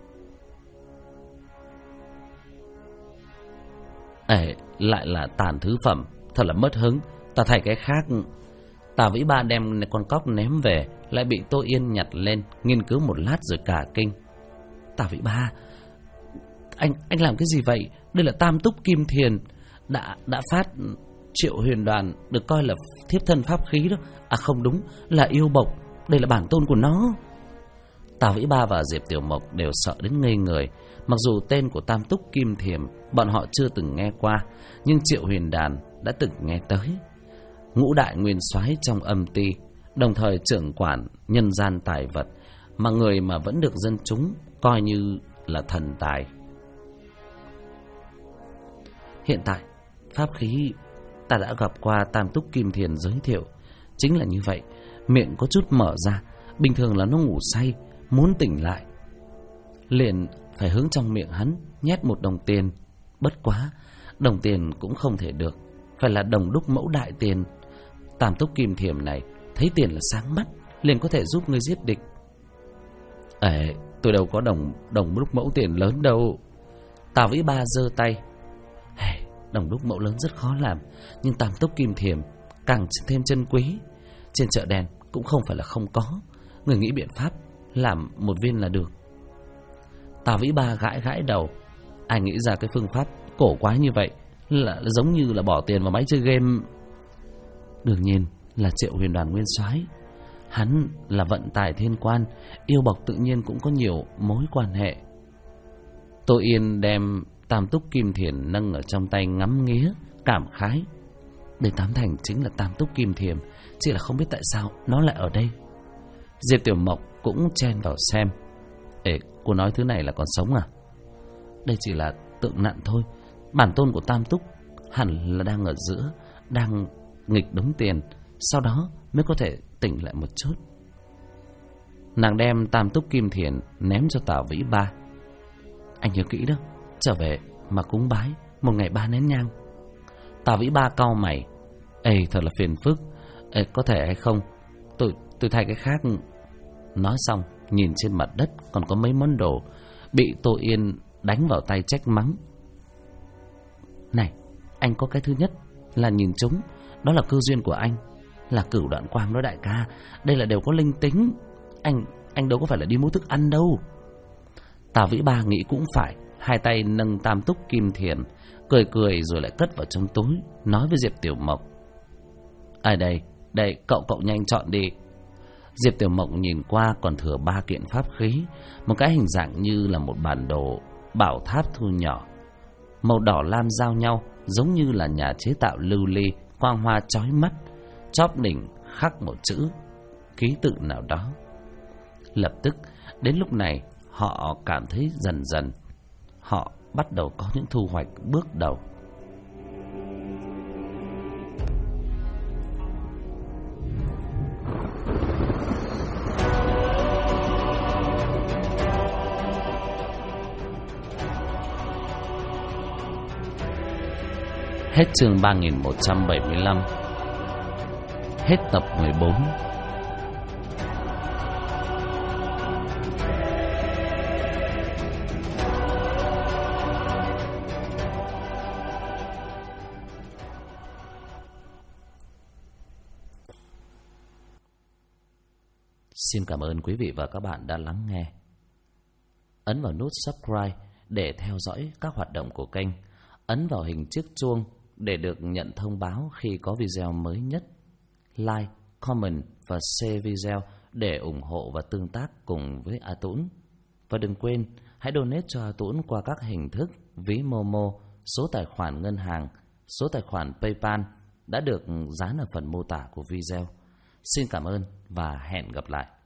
Lại là tàn thứ phẩm, thật là mất hứng, ta thay cái khác. Tào Vĩ Ba đem con cóc ném về, lại bị Tô Yên nhặt lên, nghiên cứu một lát rồi cả kinh. Tào Vĩ Ba, anh làm cái gì vậy? Đây là Tam Túc Kim Thiền, đã phát Triệu Huyền Đoàn, được coi là thiếp thân pháp khí đó. À không đúng, là yêu bộc, đây là bản tôn của nó. Tào Vĩ Ba và Diệp Tiểu Mộc đều sợ đến ngây người. Mặc dù tên của Tam Túc Kim Thiềm bọn họ chưa từng nghe qua, nhưng Triệu Huyền Đàn đã từng nghe tới. Ngũ đại nguyên soái trong âm ty, đồng thời trưởng quản nhân gian tài vật, mà người mà vẫn được dân chúng coi như là thần tài. Hiện tại pháp khí ta đã gặp qua Tam Túc Kim Thiền giới thiệu, chính là như vậy. Miệng có chút mở ra, bình thường là nó ngủ say, muốn tỉnh lại liền phải hướng trong miệng hắn nhét một đồng tiền. Bất quá đồng tiền cũng không thể được, phải là đồng đúc mẫu đại tiền. Tam Túc Kim Thiềm này thấy tiền là sáng mắt, liền có thể giúp ngươi giết địch. Tôi đâu có đồng đúc mẫu tiền lớn đâu. Tào Vĩ Ba giơ tay. Đồng đúc mẫu lớn rất khó làm, nhưng Tam Túc Kim Thiềm càng thêm chân quý. Trên chợ đen cũng không phải là không có, người nghĩ biện pháp làm một viên là được. Tào Vĩ Ba gãi đầu. Ai nghĩ ra cái phương pháp cổ quái như vậy, là giống như là bỏ tiền vào máy chơi game. Đương nhiên là Triệu Huyền Đoàn nguyên soái, hắn là vận tài thiên quan, yêu bộc tự nhiên cũng có nhiều mối quan hệ. Tô Yên đem Tam Túc Kim Thiền nâng ở trong tay ngắm nghía, cảm khái. Đây tám thành chính là Tam Túc Kim Thiềm, chỉ là không biết tại sao nó lại ở đây. Diệp Tiểu Mộc cũng chen vào xem. Cô nói thứ này là còn sống à? Đây chỉ là tượng nặn thôi. Bản tôn của Tam Túc hẳn là đang ở giữa, đang nghịch đống tiền, sau đó mới có thể tỉnh lại một chút. Nàng đem Tam Túc Kim Thiền ném cho Tào Vĩ Ba. Anh nhớ kỹ đó, trở về mà cúng bái, một ngày 3 nén nhang. Tào Vĩ Ba cau mày. Thật là phiền phức. Có thể hay không tôi thay cái khác. Nói xong nhìn trên mặt đất còn có mấy món đồ, bị Tô Yên đánh vào tay trách mắng. Này, anh có cái thứ nhất là nhìn chúng, đó là cơ duyên của anh, là Cửu Đoạn Quang đó đại ca. Đây là đều có linh tính, anh đâu có phải là đi mua thức ăn đâu. Tào Vĩ Ba nghĩ cũng phải, hai tay nâng Tam Túc Kim Thiền, cười rồi lại cất vào trong túi, nói với Diệp Tiểu Mộc. Đây, cậu nhanh chọn đi. Diệp Tiểu Mộc nhìn qua còn thừa 3 kiện pháp khí, một cái hình dạng như là một bản đồ bảo tháp thu nhỏ, màu đỏ lam giao nhau, giống như là nhà chế tạo lưu ly, quang hoa chói mắt, chóp đỉnh khắc một chữ ký tự nào đó. Lập tức đến lúc này họ cảm thấy dần dần họ bắt đầu có những thu hoạch bước đầu. Hết chương 3175. Hết tập 14. Xin cảm ơn quý vị và các bạn đã lắng nghe. Ấn vào nút subscribe để theo dõi các hoạt động của kênh. Ấn vào hình chiếc chuông để được nhận thông báo khi có video mới nhất. Like, comment và share video để ủng hộ và tương tác cùng với A Tũng. Và đừng quên, hãy donate cho A Tũng qua các hình thức ví Momo, số tài khoản ngân hàng, số tài khoản PayPal đã được dán ở phần mô tả của video. Xin cảm ơn và hẹn gặp lại.